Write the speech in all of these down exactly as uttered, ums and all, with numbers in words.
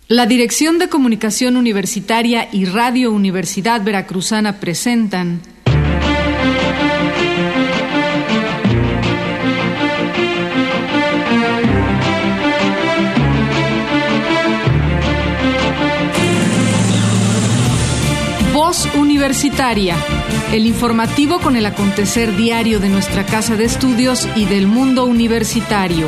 La Dirección de Comunicación Universitaria y Radio Universidad Veracruzana presentan Voz Universitaria, el informativo con el acontecer diario de nuestra casa de estudios y del mundo universitario.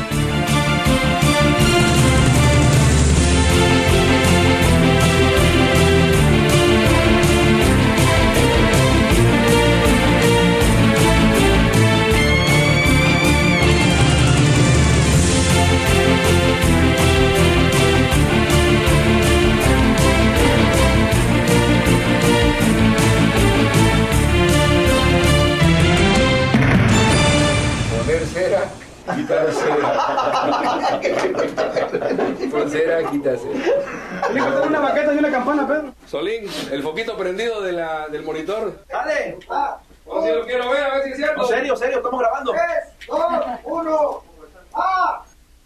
Una baqueta y una campana, Pedro. Solín, el foquito prendido de la, del monitor. Dale. Ah, oh, si lo quiero ver, a ver si es cierto. No, serio, serio, estamos grabando. tres, dos, uno. ¡Ah!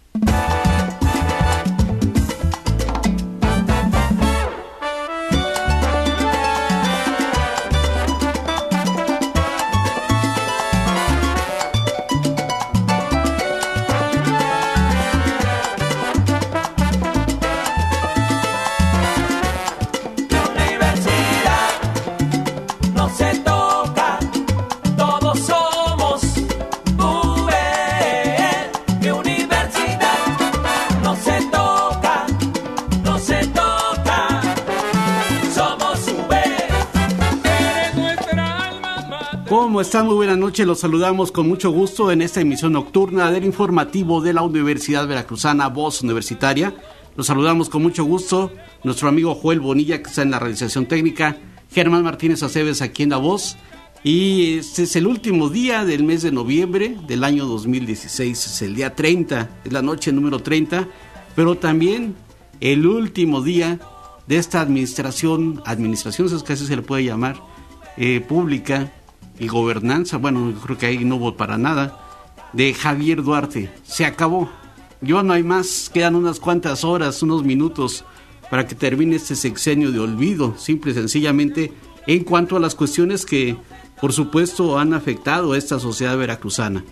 ¿Cómo están? Muy buenas noches, los saludamos con mucho gusto en esta emisión nocturna del informativo de la Universidad Veracruzana, Voz Universitaria. Los saludamos con mucho gusto, nuestro amigo Joel Bonilla, que está en la realización técnica, Germán Martínez Aceves aquí en la voz, y este es el último día del mes de noviembre del año dos mil dieciséis, es el día treinta, es la noche número treinta, pero también el último día de esta administración, administración es que así se le puede llamar, eh, pública, y gobernanza, bueno, yo creo que ahí no hubo para nada, de Javier Duarte. Se acabó, yo no hay más, quedan unas cuantas horas, unos minutos para que termine este sexenio de olvido, simple y sencillamente, en cuanto a las cuestiones que, por supuesto, han afectado a esta sociedad veracruzana.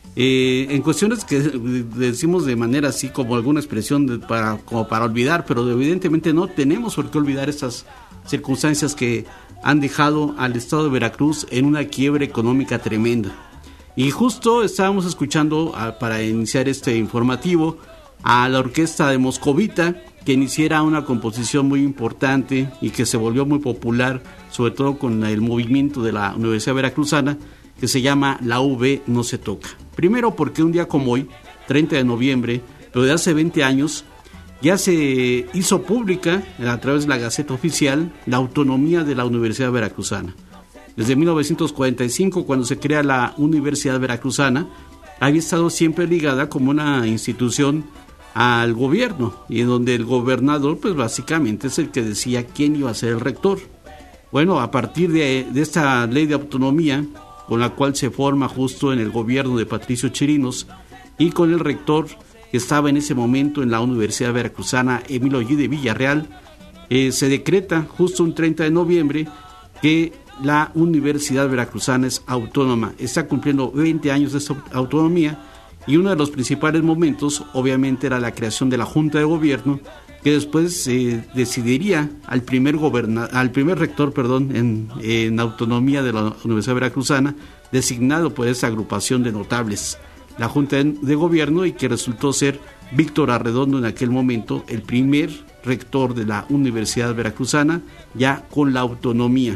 Eh, en cuestiones que decimos de manera así como alguna expresión de, para, como para olvidar, pero evidentemente no tenemos por qué olvidar estas circunstancias que han dejado al estado de Veracruz en una quiebra económica tremenda. Y justo estábamos escuchando a, para iniciar este informativo a la orquesta de Moscovita, que iniciara una composición muy importante y que se volvió muy popular, sobre todo con el movimiento de la Universidad Veracruzana, que se llama La U V No Se Toca. Primero porque un día como hoy, treinta de noviembre, pero de hace veinte años, ya se hizo pública a través de la Gaceta Oficial la autonomía de la Universidad Veracruzana. Desde mil novecientos cuarenta y cinco, cuando se crea la Universidad Veracruzana, había estado siempre ligada como una institución al gobierno, y en donde el gobernador, pues básicamente es el que decía quién iba a ser el rector. Bueno, a partir de, de esta ley de autonomía, con la cual se forma justo en el gobierno de Patricio Chirinos, y con el rector que estaba en ese momento en la Universidad Veracruzana, Emilio G. de Villarreal, eh, se decreta justo un treinta de noviembre que la Universidad Veracruzana es autónoma. Está cumpliendo veinte años de esa autonomía, y uno de los principales momentos obviamente era la creación de la Junta de Gobierno, que después eh, decidiría al primer goberna- al primer rector perdón, en, en autonomía de la Universidad Veracruzana, designado por esa agrupación de notables, la Junta de Gobierno, y que resultó ser Víctor Arredondo en aquel momento el primer rector de la Universidad Veracruzana, ya con la autonomía.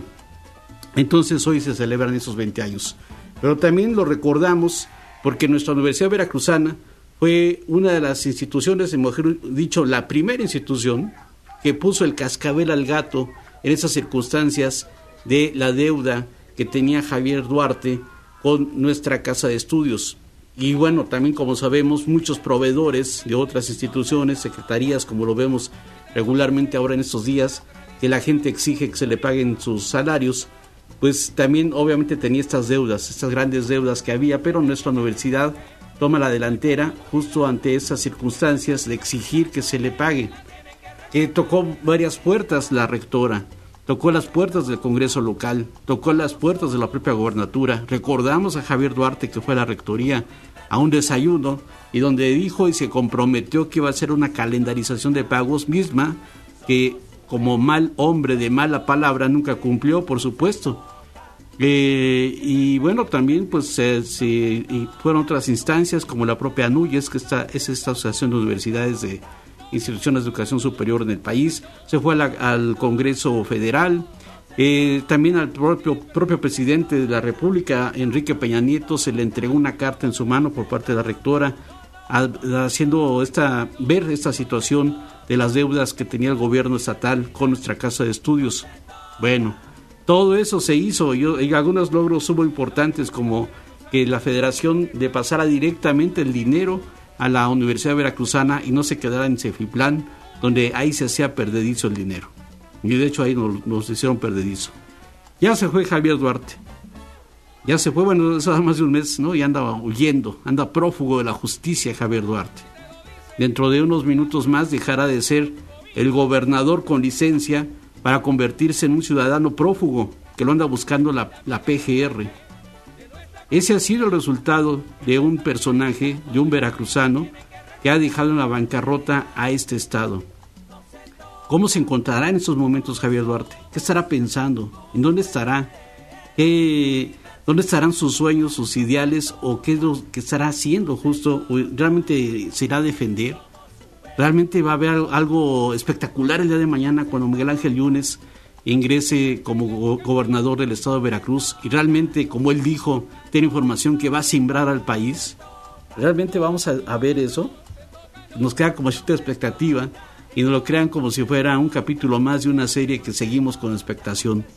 Entonces hoy se celebran esos veinte años, pero también lo recordamos porque nuestra Universidad Veracruzana fue una de las instituciones, mejor dicho, la primera institución que puso el cascabel al gato en esas circunstancias de la deuda que tenía Javier Duarte con nuestra casa de estudios. Y bueno, también como sabemos, muchos proveedores de otras instituciones, secretarías, como lo vemos regularmente ahora en estos días, que la gente exige que se le paguen sus salarios, pues también obviamente tenía estas deudas, estas grandes deudas que había, pero nuestra universidad toma la delantera justo ante esas circunstancias de exigir que se le pague. que tocó varias puertas la rectora, tocó las puertas del Congreso local, tocó las puertas de la propia gobernatura. Recordamos a Javier Duarte, que fue a la rectoría a un desayuno y donde dijo y se comprometió que iba a hacer una calendarización de pagos misma que, como mal hombre de mala palabra, nunca cumplió, por supuesto. Eh, y bueno, también pues eh, se, y fueron otras instancias como la propia ANUYES, que está, es esta asociación de universidades de instituciones de educación superior en el país. Se fue a la, al Congreso Federal, eh, también al propio, propio presidente de la República, Enrique Peña Nieto, se le entregó una carta en su mano por parte de la rectora, a, haciendo esta, ver esta situación de las deudas que tenía el gobierno estatal con nuestra casa de estudios. Bueno, todo eso se hizo, y, y algunos logros hubo importantes, como que la federación le pasara directamente el dinero a la Universidad Veracruzana y no se quedara en Cefiplan, donde ahí se hacía perdedizo el dinero. Y de hecho ahí nos, nos hicieron perdedizo. Ya se fue Javier Duarte. Ya se fue, bueno, eso hace más de un mes, ¿no? Y anda huyendo, anda prófugo de la justicia Javier Duarte. Dentro de unos minutos más dejará de ser el gobernador con licencia para convertirse en un ciudadano prófugo que lo anda buscando la, la P G R. Ese ha sido el resultado de un personaje, de un veracruzano, que ha dejado en la bancarrota a este estado. ¿Cómo se encontrará en estos momentos Javier Duarte? ¿Qué estará pensando? ¿En dónde estará? ¿Qué, ¿Dónde estarán sus sueños, sus ideales? ¿O qué es lo que estará haciendo justo? ¿Realmente se irá a defender? ¿Realmente va a haber algo espectacular el día de mañana cuando Miguel Ángel Yunes ingrese como go- gobernador del estado de Veracruz y realmente, como él dijo, tiene información que va a simbrar al país? ¿Realmente vamos a, a ver eso? Nos queda como cierta expectativa y nos lo crean como si fuera un capítulo más de una serie que seguimos con expectación.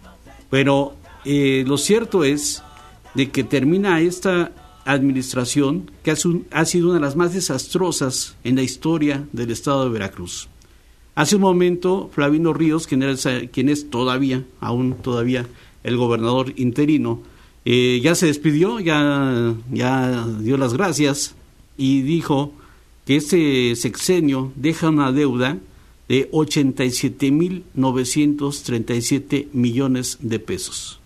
Pero eh, lo cierto es de que termina esta administración que ha sido una de las más desastrosas en la historia del estado de Veracruz. Hace un momento, Flavino Ríos, quien, era, quien es todavía, aún todavía, el gobernador interino, eh, ya se despidió, ya, ya dio las gracias y dijo que este sexenio deja una deuda de ochenta y siete mil novecientos treinta y siete millones de pesos.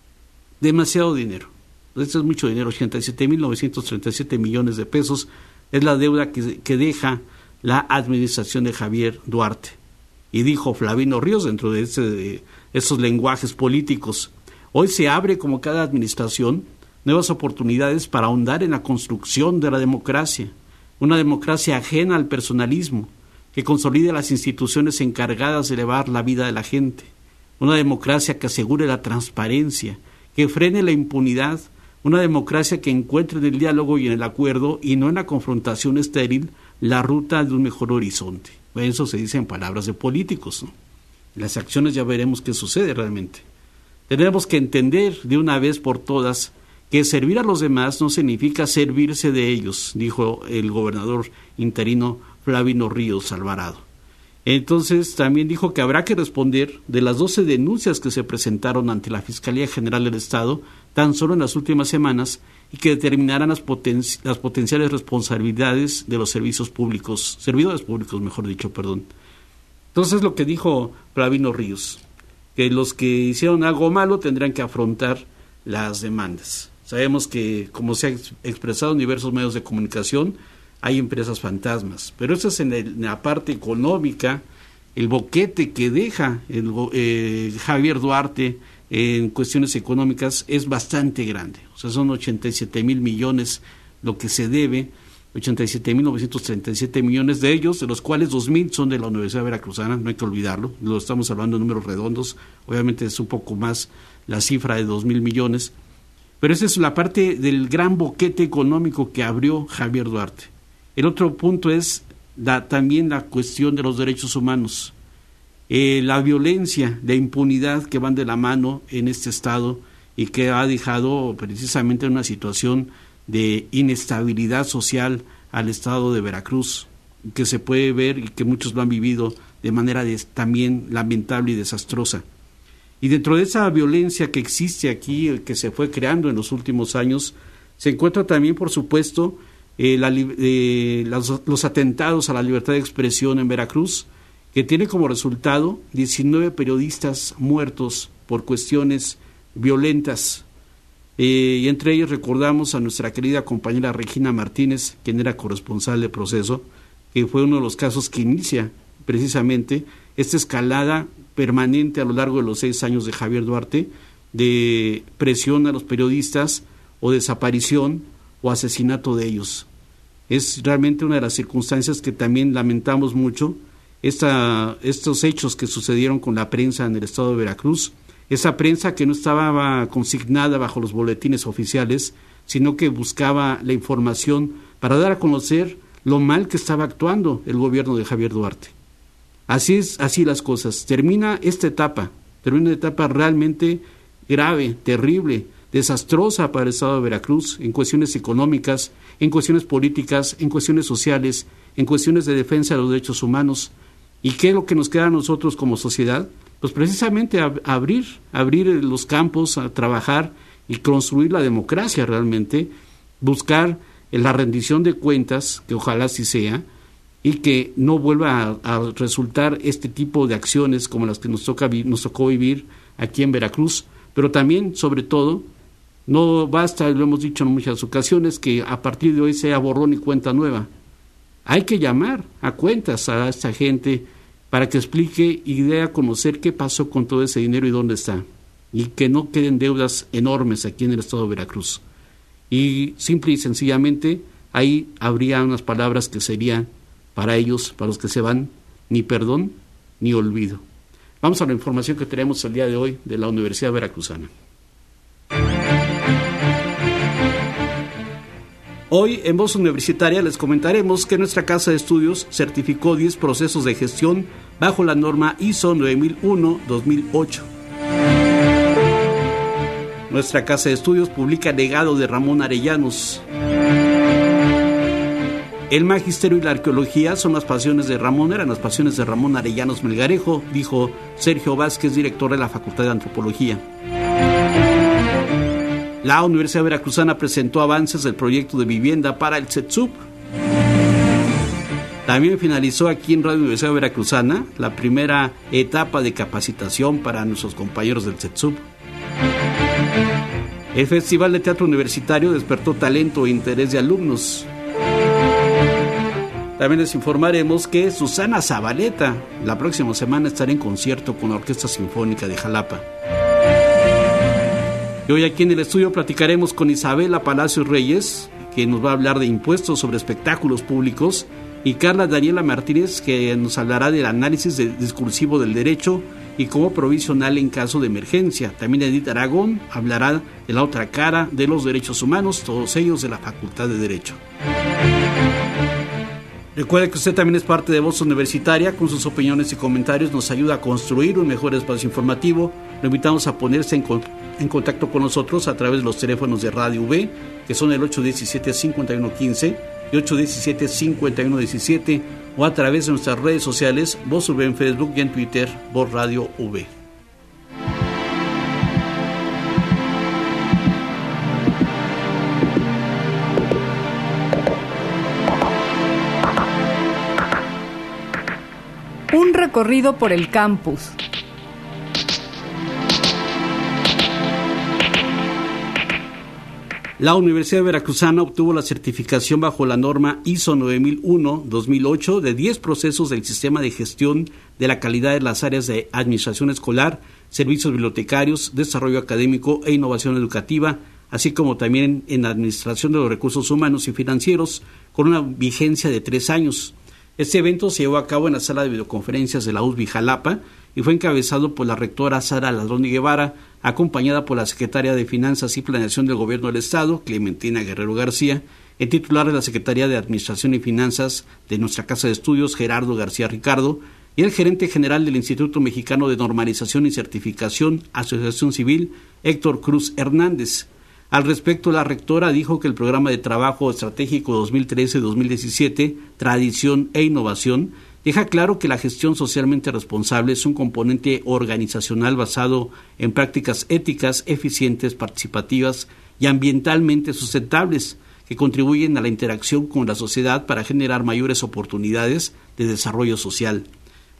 Demasiado dinero. Esto es mucho dinero, ochenta y siete mil novecientos treinta y siete millones de pesos es la deuda que, que deja la administración de Javier Duarte. Y dijo Flavino Ríos, dentro de, ese, de esos lenguajes políticos, hoy se abre, como cada administración, nuevas oportunidades para ahondar en la construcción de la democracia, una democracia ajena al personalismo, que consolide las instituciones encargadas de elevar la vida de la gente, una democracia que asegure la transparencia, que frene la impunidad, una democracia que encuentre en el diálogo y en el acuerdo y no en la confrontación estéril la ruta de un mejor horizonte. Bueno, eso se dice en palabras de políticos, ¿no? Las acciones ya veremos qué sucede realmente. Tenemos que entender de una vez por todas que servir a los demás no significa servirse de ellos, dijo el gobernador interino Flavino Ríos Alvarado. Entonces también dijo que habrá que responder de las doce denuncias que se presentaron ante la Fiscalía General del Estado tan solo en las últimas semanas y que determinarán las, poten- las potenciales responsabilidades de los servicios públicos, servidores públicos, mejor dicho, perdón. Entonces lo que dijo Flavino Ríos, que los que hicieron algo malo tendrán que afrontar las demandas. Sabemos que, como se ha ex- expresado en diversos medios de comunicación, hay empresas fantasmas, pero eso es en, el, en la parte económica, el boquete que deja el, eh, Javier Duarte en cuestiones económicas es bastante grande. O sea, son ochenta y siete mil millones lo que se debe, ochenta y siete mil novecientos treinta y siete millones de ellos, de los cuales dos mil son de la Universidad Veracruzana, no hay que olvidarlo, lo estamos hablando de números redondos, obviamente es un poco más la cifra de dos mil millones, pero esa es la parte del gran boquete económico que abrió Javier Duarte. El otro punto es la, también la cuestión de los derechos humanos, eh, la violencia, la impunidad que van de la mano en este estado y que ha dejado precisamente una situación de inestabilidad social al estado de Veracruz, que se puede ver y que muchos lo han vivido de manera des, también lamentable y desastrosa. Y dentro de esa violencia que existe aquí, que se fue creando en los últimos años, se encuentra también, por supuesto, Eh, la, eh, los, los atentados a la libertad de expresión en Veracruz que tiene como resultado diecinueve periodistas muertos por cuestiones violentas. Eh, y entre ellos recordamos a nuestra querida compañera Regina Martínez, quien era corresponsal de Proceso, que fue uno de los casos que inicia precisamente esta escalada permanente a lo largo de los seis años de Javier Duarte, de presión a los periodistas o desaparición o asesinato de ellos. Es realmente una de las circunstancias que también lamentamos mucho, esta, estos hechos que sucedieron con la prensa en el estado de Veracruz, esa prensa que no estaba consignada bajo los boletines oficiales, sino que buscaba la información para dar a conocer lo mal que estaba actuando el gobierno de Javier Duarte. Así es, así las cosas. Termina esta etapa, termina una etapa realmente grave, terrible, desastrosa para el estado de Veracruz, en cuestiones económicas, en cuestiones políticas, en cuestiones sociales, en cuestiones de defensa de los derechos humanos. ¿Y qué es lo que nos queda a nosotros como sociedad? Pues precisamente ab- abrir, abrir los campos, a trabajar y construir la democracia realmente, buscar la rendición de cuentas, que ojalá así sea, y que no vuelva a, a resultar este tipo de acciones como las que nos toca nos tocó vivir aquí en Veracruz, pero también, sobre todo, no basta, lo hemos dicho en muchas ocasiones, que a partir de hoy sea borrón y cuenta nueva. Hay que llamar a cuentas a esta gente para que explique y dé a conocer qué pasó con todo ese dinero y dónde está, y que no queden deudas enormes aquí en el estado de Veracruz. Y simple y sencillamente ahí habría unas palabras que serían para ellos, para los que se van, ni perdón ni olvido. Vamos a la información que tenemos el día de hoy de la Universidad Veracruzana. Hoy en Voz Universitaria les comentaremos que nuestra casa de estudios certificó diez procesos de gestión bajo la norma I S O nueve mil uno dos mil ocho. Nuestra casa de estudios publica Legado de Ramón Arellanos. El magisterio y la arqueología son las pasiones de Ramón, eran las pasiones de Ramón Arellanos Melgarejo, dijo Sergio Vázquez, director de la Facultad de Antropología. La Universidad Veracruzana presentó avances del proyecto de vivienda para el CETSUB. También finalizó aquí en Radio Universidad Veracruzana la primera etapa de capacitación para nuestros compañeros del CETSUB. El Festival de Teatro Universitario despertó talento e interés de alumnos. También les informaremos que Susana Zabaleta la próxima semana estará en concierto con la Orquesta Sinfónica de Jalapa. Y hoy aquí en el estudio platicaremos con Isabela Palacios Reyes, que nos va a hablar de impuestos sobre espectáculos públicos, y Carla Daniela Martínez, que nos hablará del análisis de, discursivo del derecho y como provisional en caso de emergencia. También Edith Aragón hablará de la otra cara de los derechos humanos, todos ellos de la Facultad de Derecho. Recuerde que usted también es parte de Voz Universitaria. Con sus opiniones y comentarios nos ayuda a construir un mejor espacio informativo. Lo invitamos a ponerse en, con, en contacto con nosotros a través de los teléfonos de Radio V, que son el ocho uno siete, cinco uno uno cinco y ocho uno siete, cinco uno uno siete, o a través de nuestras redes sociales, Voz V en Facebook y en Twitter, Voz Radio V. Un recorrido por el campus. La Universidad Veracruzana obtuvo la certificación bajo la norma I S O nueve mil uno dos mil ocho de diez procesos del sistema de gestión de la calidad de las áreas de administración escolar, servicios bibliotecarios, desarrollo académico e innovación educativa, así como también en administración de los recursos humanos y financieros, con una vigencia de tres años. Este evento se llevó a cabo en la sala de videoconferencias de la U S B Jalapa y fue encabezado por la rectora Sara Ladrón y Guevara, acompañada por la secretaria de Finanzas y Planeación del Gobierno del Estado, Clementina Guerrero García, el titular de la Secretaría de Administración y Finanzas de nuestra Casa de Estudios, Gerardo García Ricardo, y el gerente general del Instituto Mexicano de Normalización y Certificación, Asociación Civil, Héctor Cruz Hernández. Al respecto, la rectora dijo que el Programa de Trabajo Estratégico dos mil trece dos mil diecisiete, Tradición e Innovación, deja claro que la gestión socialmente responsable es un componente organizacional basado en prácticas éticas, eficientes, participativas y ambientalmente sustentables, que contribuyen a la interacción con la sociedad para generar mayores oportunidades de desarrollo social.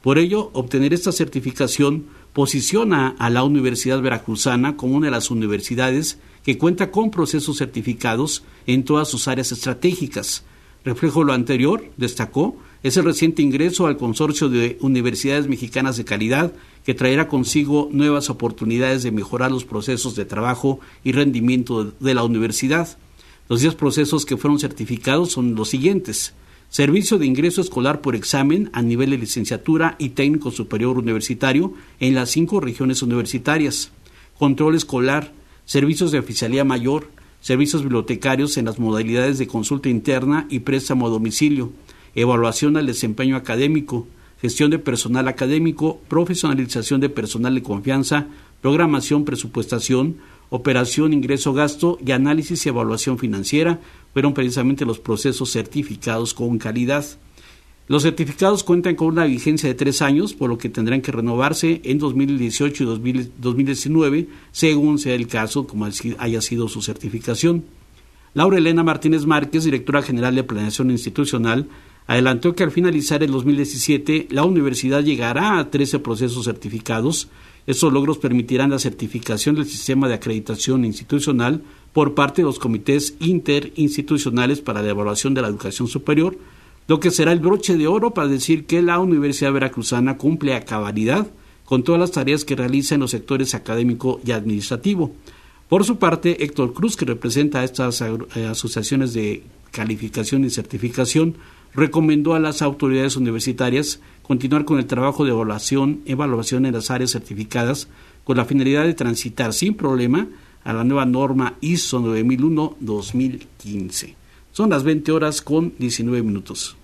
Por ello, obtener esta certificación posiciona a la Universidad Veracruzana como una de las universidades que cuenta con procesos certificados en todas sus áreas estratégicas. Reflejo de lo anterior, destacó, es el reciente ingreso al consorcio de universidades mexicanas de calidad que traerá consigo nuevas oportunidades de mejorar los procesos de trabajo y rendimiento de la universidad. Los diez procesos que fueron certificados son los siguientes: servicio de ingreso escolar por examen a nivel de licenciatura y técnico superior universitario en las cinco regiones universitarias, control escolar, servicios de oficialía mayor, servicios bibliotecarios en las modalidades de consulta interna y préstamo a domicilio, evaluación al desempeño académico, gestión de personal académico, profesionalización de personal de confianza, programación, presupuestación, operación, ingreso, gasto y análisis y evaluación financiera fueron precisamente los procesos certificados con calidad. Los certificados cuentan con una vigencia de tres años, por lo que tendrán que renovarse en dos mil dieciocho y dos mil diecinueve, según sea el caso, como haya sido su certificación. Laura Elena Martínez Márquez, directora general de Planeación Institucional, adelantó que al finalizar el dos mil diecisiete, la universidad llegará a trece procesos certificados. Estos logros permitirán la certificación del sistema de acreditación institucional por parte de los comités interinstitucionales para la evaluación de la educación superior, lo que será el broche de oro para decir que la Universidad Veracruzana cumple a cabalidad con todas las tareas que realiza en los sectores académico y administrativo. Por su parte, Héctor Cruz, que representa a estas asociaciones de calificación y certificación, recomendó a las autoridades universitarias continuar con el trabajo de evaluación, evaluación en las áreas certificadas con la finalidad de transitar sin problema a la nueva norma I S O nueve mil uno dos mil quince. Son las veinte horas con diecinueve minutos.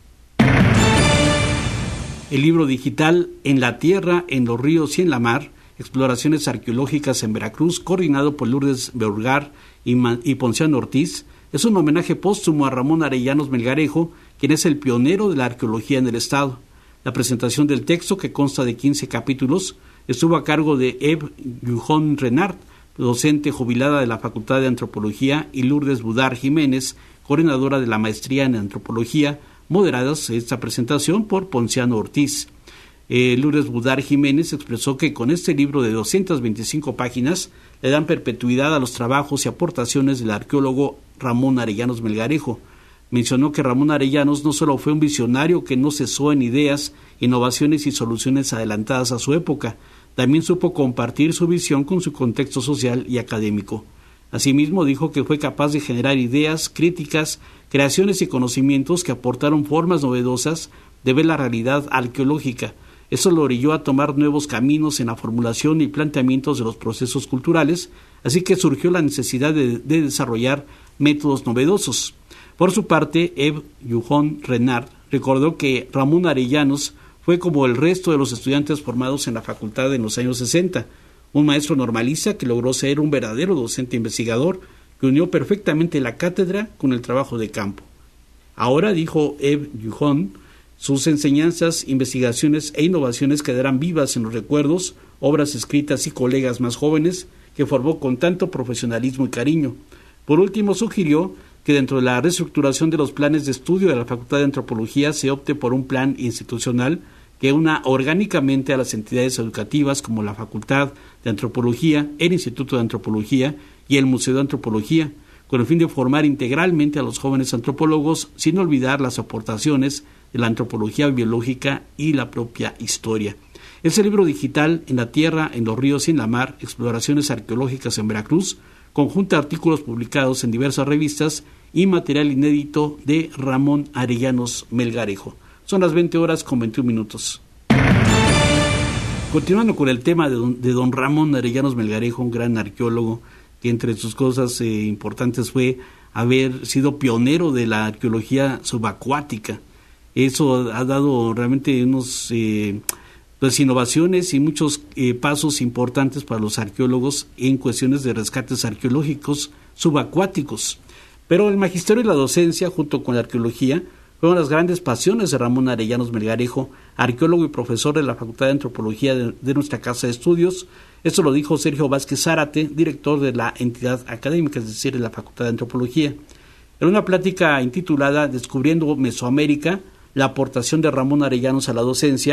El libro digital En la Tierra, en los Ríos y en la Mar, exploraciones arqueológicas en Veracruz, coordinado por Lourdes Beurgar y, y Ponciano Ortiz, es un homenaje póstumo a Ramón Arellanos Melgarejo, quien es el pionero de la arqueología en el estado. La presentación del texto, que consta de quince capítulos, estuvo a cargo de Eve Yujón Renard, docente jubilada de la Facultad de Antropología, y Lourdes Budar Jiménez, coordinadora de la maestría en Antropología, moderadas esta presentación por Ponciano Ortiz. Eh, Lourdes Budar Jiménez expresó que con este libro de doscientas veinticinco páginas le dan perpetuidad a los trabajos y aportaciones del arqueólogo Ramón Arellanos Melgarejo. Mencionó que Ramón Arellanos no solo fue un visionario que no cesó en ideas, innovaciones y soluciones adelantadas a su época, también supo compartir su visión con su contexto social y académico. Asimismo, dijo que fue capaz de generar ideas, críticas, creaciones y conocimientos que aportaron formas novedosas de ver la realidad arqueológica. Eso lo orilló a tomar nuevos caminos en la formulación y planteamientos de los procesos culturales, así que surgió la necesidad de, de desarrollar métodos novedosos. Por su parte, Eve Yujón Renard recordó que Ramón Arellanos fue como el resto de los estudiantes formados en la facultad en los años sesenta, un maestro normalista que logró ser un verdadero docente investigador que unió perfectamente la cátedra con el trabajo de campo. Ahora, dijo Eve Yujón, sus enseñanzas, investigaciones e innovaciones quedarán vivas en los recuerdos, obras escritas y colegas más jóvenes que formó con tanto profesionalismo y cariño. Por último, sugirió que dentro de la reestructuración de los planes de estudio de la Facultad de Antropología se opte por un plan institucional que una orgánicamente a las entidades educativas como la Facultad de Antropología, el Instituto de Antropología y el Museo de Antropología, con el fin de formar integralmente a los jóvenes antropólogos sin olvidar las aportaciones de la antropología biológica y la propia historia. Este libro digital, En la Tierra, en los Ríos y en la Mar, exploraciones arqueológicas en Veracruz, conjunta artículos publicados en diversas revistas y material inédito de Ramón Arellanos Melgarejo. Son las veinte horas con veintiún minutos. Continuando con el tema de don, de don Ramón Arellanos Melgarejo, un gran arqueólogo que entre sus cosas eh, importantes fue haber sido pionero de la arqueología subacuática. Eso ha dado realmente unos eh, pues innovaciones y muchos eh, pasos importantes para los arqueólogos en cuestiones de rescates arqueológicos subacuáticos. Pero el magisterio y la docencia, junto con la arqueología, fueron las grandes pasiones de Ramón Arellanos Melgarejo, arqueólogo y profesor de la Facultad de Antropología de, de nuestra Casa de Estudios. Esto lo dijo Sergio Vázquez Zárate, director de la entidad académica, es decir, de la Facultad de Antropología. En una plática intitulada Descubriendo Mesoamérica, la aportación de Ramón Arellanos a la docencia,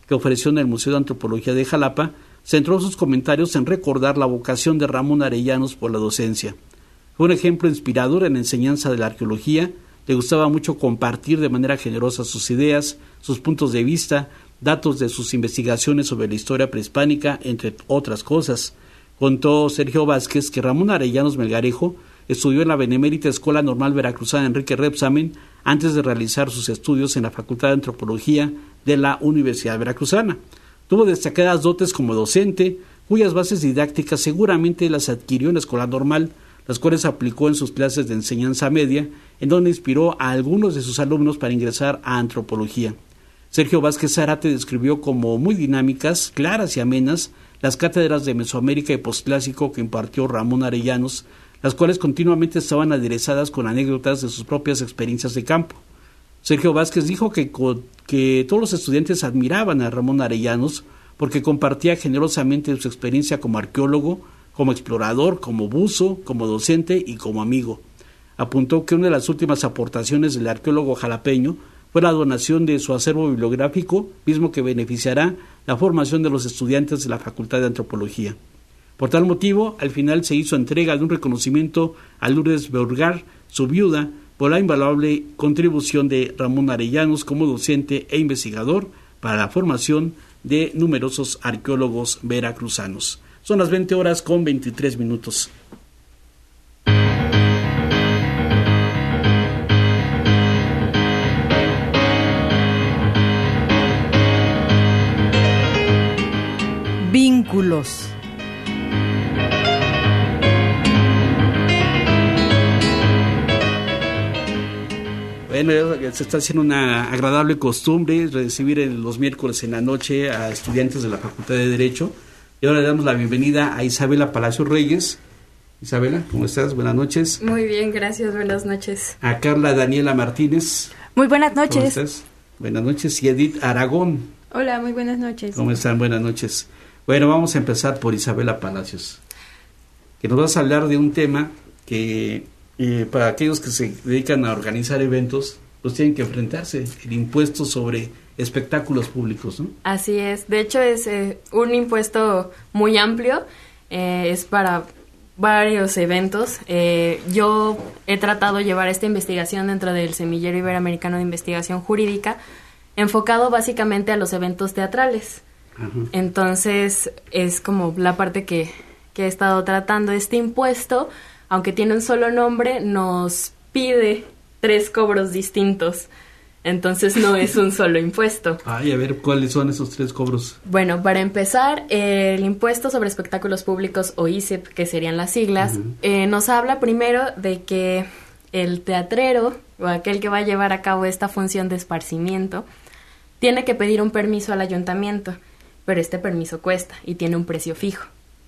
que ofreció en el Museo de Antropología de Jalapa, centró sus comentarios en recordar la vocación de Ramón Arellanos por la docencia. Fue un ejemplo inspirador en la enseñanza de la arqueología. Le gustaba mucho compartir de manera generosa sus ideas, sus puntos de vista, datos de sus investigaciones sobre la historia prehispánica, entre otras cosas. Contó Sergio Vázquez que Ramón Arellanos Melgarejo estudió en la Benemérita Escuela Normal Veracruzana Enrique Rebsamen antes de realizar sus estudios en la Facultad de Antropología de la Universidad Veracruzana. Tuvo destacadas dotes como docente, cuyas bases didácticas seguramente las adquirió en la Escuela Normal, las cuales aplicó en sus clases de enseñanza media, en donde inspiró a algunos de sus alumnos para ingresar a antropología. Sergio Vázquez Zárate describió como muy dinámicas, claras y amenas las cátedras de Mesoamérica y Postclásico que impartió Ramón Arellanos, las cuales continuamente estaban aderezadas con anécdotas de sus propias experiencias de campo. Sergio Vázquez dijo que, que todos los estudiantes admiraban a Ramón Arellanos porque compartía generosamente su experiencia como arqueólogo, como explorador, como buzo, como docente y como amigo. Apuntó que una de las últimas aportaciones del arqueólogo jalapeño fue la donación de su acervo bibliográfico, mismo que beneficiará la formación de los estudiantes de la Facultad de Antropología. Por tal motivo, al final se hizo entrega de un reconocimiento a Lourdes Beurgar, su viuda, por la invaluable contribución de Ramón Arellanos como docente e investigador para la formación de numerosos arqueólogos veracruzanos. Son las veinte horas con veintitrés minutos. Vínculos. Bueno, se está haciendo una agradable costumbre recibir en los miércoles en la noche a estudiantes de la Facultad de Derecho. Y ahora le damos la bienvenida a Isabela Palacio Reyes. Isabela, ¿cómo estás? Buenas noches. Muy bien, gracias, buenas noches. A Carla Daniela Martínez. Muy buenas noches. ¿Cómo estás? Buenas noches. Y Edith Aragón. Hola, muy buenas noches. ¿Cómo están? Buenas noches. Bueno, vamos a empezar por Isabela Palacios, que nos vas a hablar de un tema que eh, para aquellos que se dedican a organizar eventos, pues tienen que enfrentarse, el impuesto sobre espectáculos públicos, ¿no? Así es, de hecho es eh, un impuesto muy amplio, eh, es para varios eventos. Eh, yo he tratado de llevar esta investigación dentro del Semillero Iberoamericano de Investigación Jurídica, enfocado básicamente a los eventos teatrales. Ajá. Entonces es como la parte que, que he estado tratando. Este impuesto, aunque tiene un solo nombre, nos pide tres cobros distintos. Entonces no es un solo impuesto. Ay, a ver, ¿cuáles son esos tres cobros? Bueno, para empezar, eh, el impuesto sobre espectáculos públicos, o I S E P, que serían las siglas, uh-huh. eh, nos habla primero de que el teatrero, o aquel que va a llevar a cabo esta función de esparcimiento, tiene que pedir un permiso al ayuntamiento, pero este permiso cuesta y tiene un precio fijo.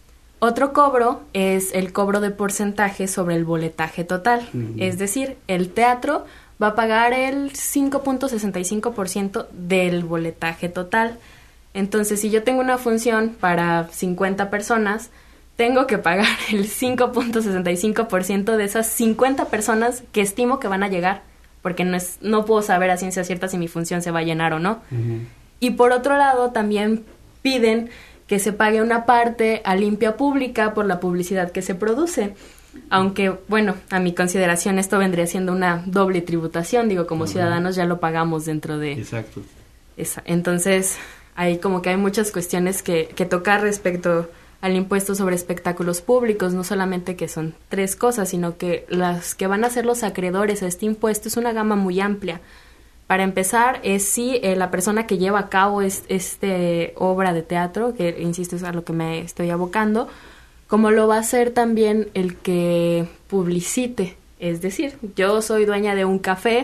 Otro cobro es el cobro de porcentaje sobre el boletaje total, uh-huh. es decir, el teatro va a pagar el cinco punto sesenta y cinco por ciento del boletaje total. Entonces, si yo tengo una función para cincuenta personas, tengo que pagar el cinco punto sesenta y cinco por ciento de esas cincuenta personas que estimo que van a llegar, porque no es no puedo saber a ciencia cierta si mi función se va a llenar o no. Uh-huh. Y por otro lado, también piden que se pague una parte a limpia pública por la publicidad que se produce. Aunque, bueno, a mi consideración esto vendría siendo una doble tributación, digo, como uh-huh. ciudadanos ya lo pagamos dentro de... Exacto. Esa. Entonces, hay como que hay muchas cuestiones que, que tocar respecto al impuesto sobre espectáculos públicos, no solamente que son tres cosas, sino que las que van a ser los acreedores a este impuesto es una gama muy amplia. Para empezar, es sí eh, la persona que lleva a cabo es, este obra de teatro, que insisto es a lo que me estoy abocando, como lo va a hacer también el que publicite. Es decir, yo soy dueña de un café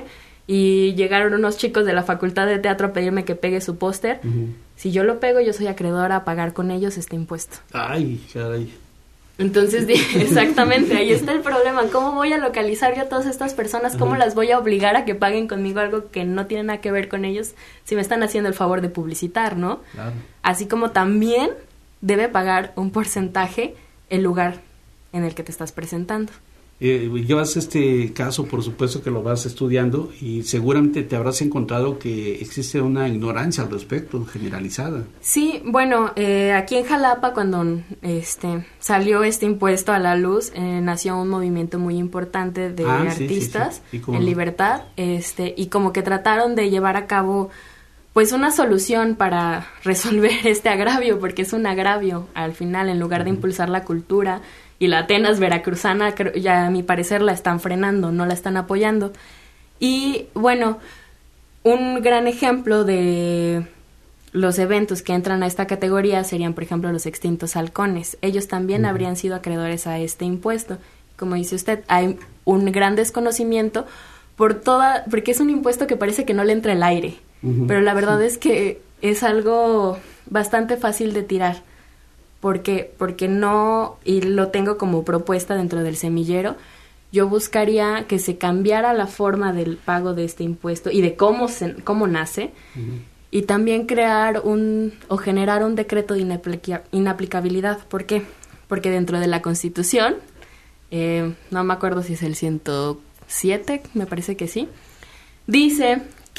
y llegaron unos chicos de la Facultad de Teatro a pedirme que pegue su póster. Uh-huh. Si yo lo pego, yo soy acreedora a pagar con ellos este impuesto. Ay, caray. Entonces, exactamente, ahí está el problema. ¿Cómo voy a localizar yo a todas estas personas? ¿Cómo uh-huh. las voy a obligar a que paguen conmigo algo que no tiene nada que ver con ellos si me están haciendo el favor de publicitar, ¿no? Claro. Así como también debe pagar un porcentaje el lugar en el que te estás presentando. Eh, llevas este caso, por supuesto que lo vas estudiando y seguramente te habrás encontrado que existe una ignorancia al respecto, generalizada. Sí, bueno, eh, aquí en Jalapa cuando este salió este impuesto a la luz, eh, nació un movimiento muy importante de Ah, sí, artistas sí, sí. ¿Y cómo en no? libertad, este, y como que trataron de llevar a cabo pues una solución para resolver este agravio, porque es un agravio al final, en lugar de impulsar la cultura. Y la Atenas veracruzana, ya a mi parecer la están frenando, no la están apoyando. Y bueno, un gran ejemplo de los eventos que entran a esta categoría serían, por ejemplo, los extintos halcones. Ellos también uh-huh. habrían sido acreedores a este impuesto. Como dice usted, hay un gran desconocimiento por toda, porque es un impuesto que parece que no le entra el aire, uh-huh. pero la verdad sí. es que es algo bastante fácil de tirar. ¿Por qué? Porque no, y lo tengo como propuesta dentro del semillero, yo buscaría que se cambiara la forma del pago de este impuesto y de cómo se, cómo nace, uh-huh. y también crear un, o generar un decreto de inaplica, inaplicabilidad. ¿Por qué? Porque dentro de la Constitución, eh, no me acuerdo si es el ciento siete, me parece que sí, dice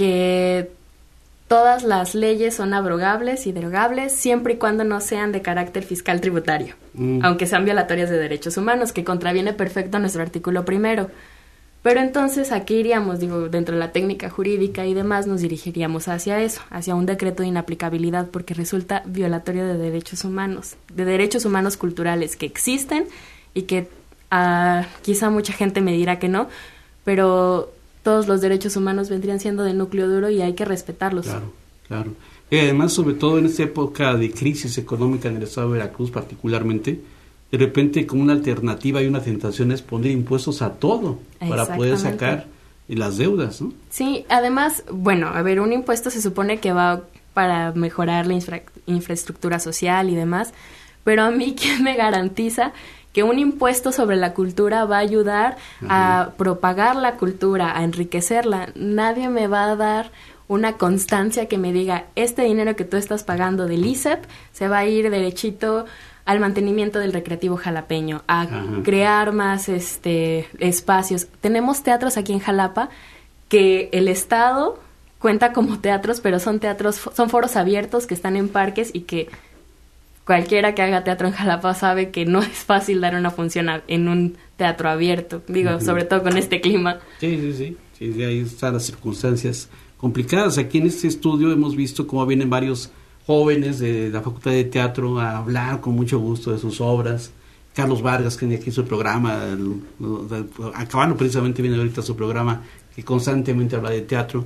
que todas las leyes son abrogables y derogables siempre y cuando no sean de carácter fiscal tributario, mm. aunque sean violatorias de derechos humanos, que contraviene perfecto a nuestro artículo primero. Pero entonces aquí iríamos, digo, dentro de la técnica jurídica y demás, nos dirigiríamos hacia eso, hacia un decreto de inaplicabilidad, porque resulta violatorio de derechos humanos, de derechos humanos culturales que existen y que uh, quizá mucha gente me dirá que no, pero todos los derechos humanos vendrían siendo de núcleo duro y hay que respetarlos. Claro, claro. Y además, sobre todo en esta época de crisis económica en el estado de Veracruz particularmente, de repente como una alternativa y una tentación es poner impuestos a todo para poder sacar las deudas, ¿no? Sí, además, bueno, a ver, un impuesto se supone que va para mejorar la infra- infraestructura social y demás, pero a mí, ¿quién me garantiza que un impuesto sobre la cultura va a ayudar Ajá. a propagar la cultura, a enriquecerla? Nadie me va a dar una constancia que me diga, este dinero que tú estás pagando del I S E P se va a ir derechito al mantenimiento del recreativo jalapeño, a Ajá. crear más este espacios. Tenemos teatros aquí en Jalapa que el Estado cuenta como teatros, pero son teatros, son foros abiertos que están en parques y que cualquiera que haga teatro en Jalapa sabe que no es fácil dar una función a, en un teatro abierto, digo, uh-huh. sobre todo con este clima. Sí, sí, sí, sí, sí, ahí están las circunstancias complicadas. Aquí en este estudio hemos visto cómo vienen varios jóvenes de la Facultad de Teatro a hablar con mucho gusto de sus obras. Carlos Vargas, que tiene aquí su programa, el, el, acabando precisamente viene ahorita su programa, que constantemente habla de teatro.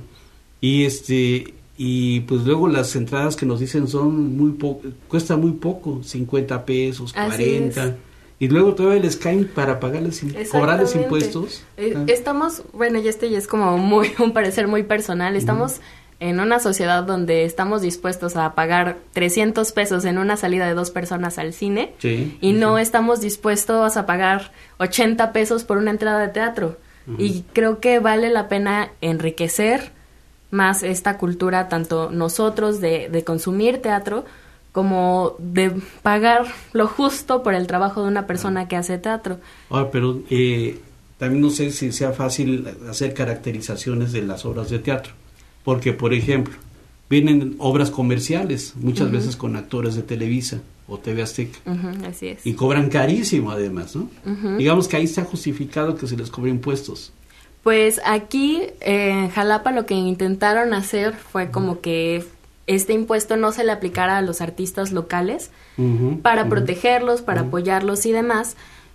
Y este... Y pues luego las entradas que nos dicen son muy poco, cuesta muy poco, cincuenta pesos, cuarenta. Y luego todavía les caen para pagarles, cobrarles impuestos. Eh, ah. Estamos, bueno, y este ya es como muy un parecer muy personal, estamos uh-huh. en una sociedad donde estamos dispuestos a pagar trescientos pesos en una salida de dos personas al cine, sí, y sí. no estamos dispuestos a pagar ochenta pesos por una entrada de teatro. Uh-huh. Y creo que vale la pena enriquecer más esta cultura, tanto nosotros de, de consumir teatro, como de pagar lo justo por el trabajo de una persona que hace teatro. Ah, pero eh, también no sé si sea fácil hacer caracterizaciones de las obras de teatro, porque, por ejemplo, vienen obras comerciales, muchas uh-huh. veces con actores de Televisa o T V Azteca, uh-huh, así es. Y cobran carísimo además, ¿no? Uh-huh. Digamos que ahí está justificado que se les cobre impuestos. Pues aquí eh, en Jalapa lo que intentaron hacer fue como que este impuesto no se le aplicara a los artistas locales uh-huh, para uh-huh. protegerlos, para uh-huh. apoyarlos y demás,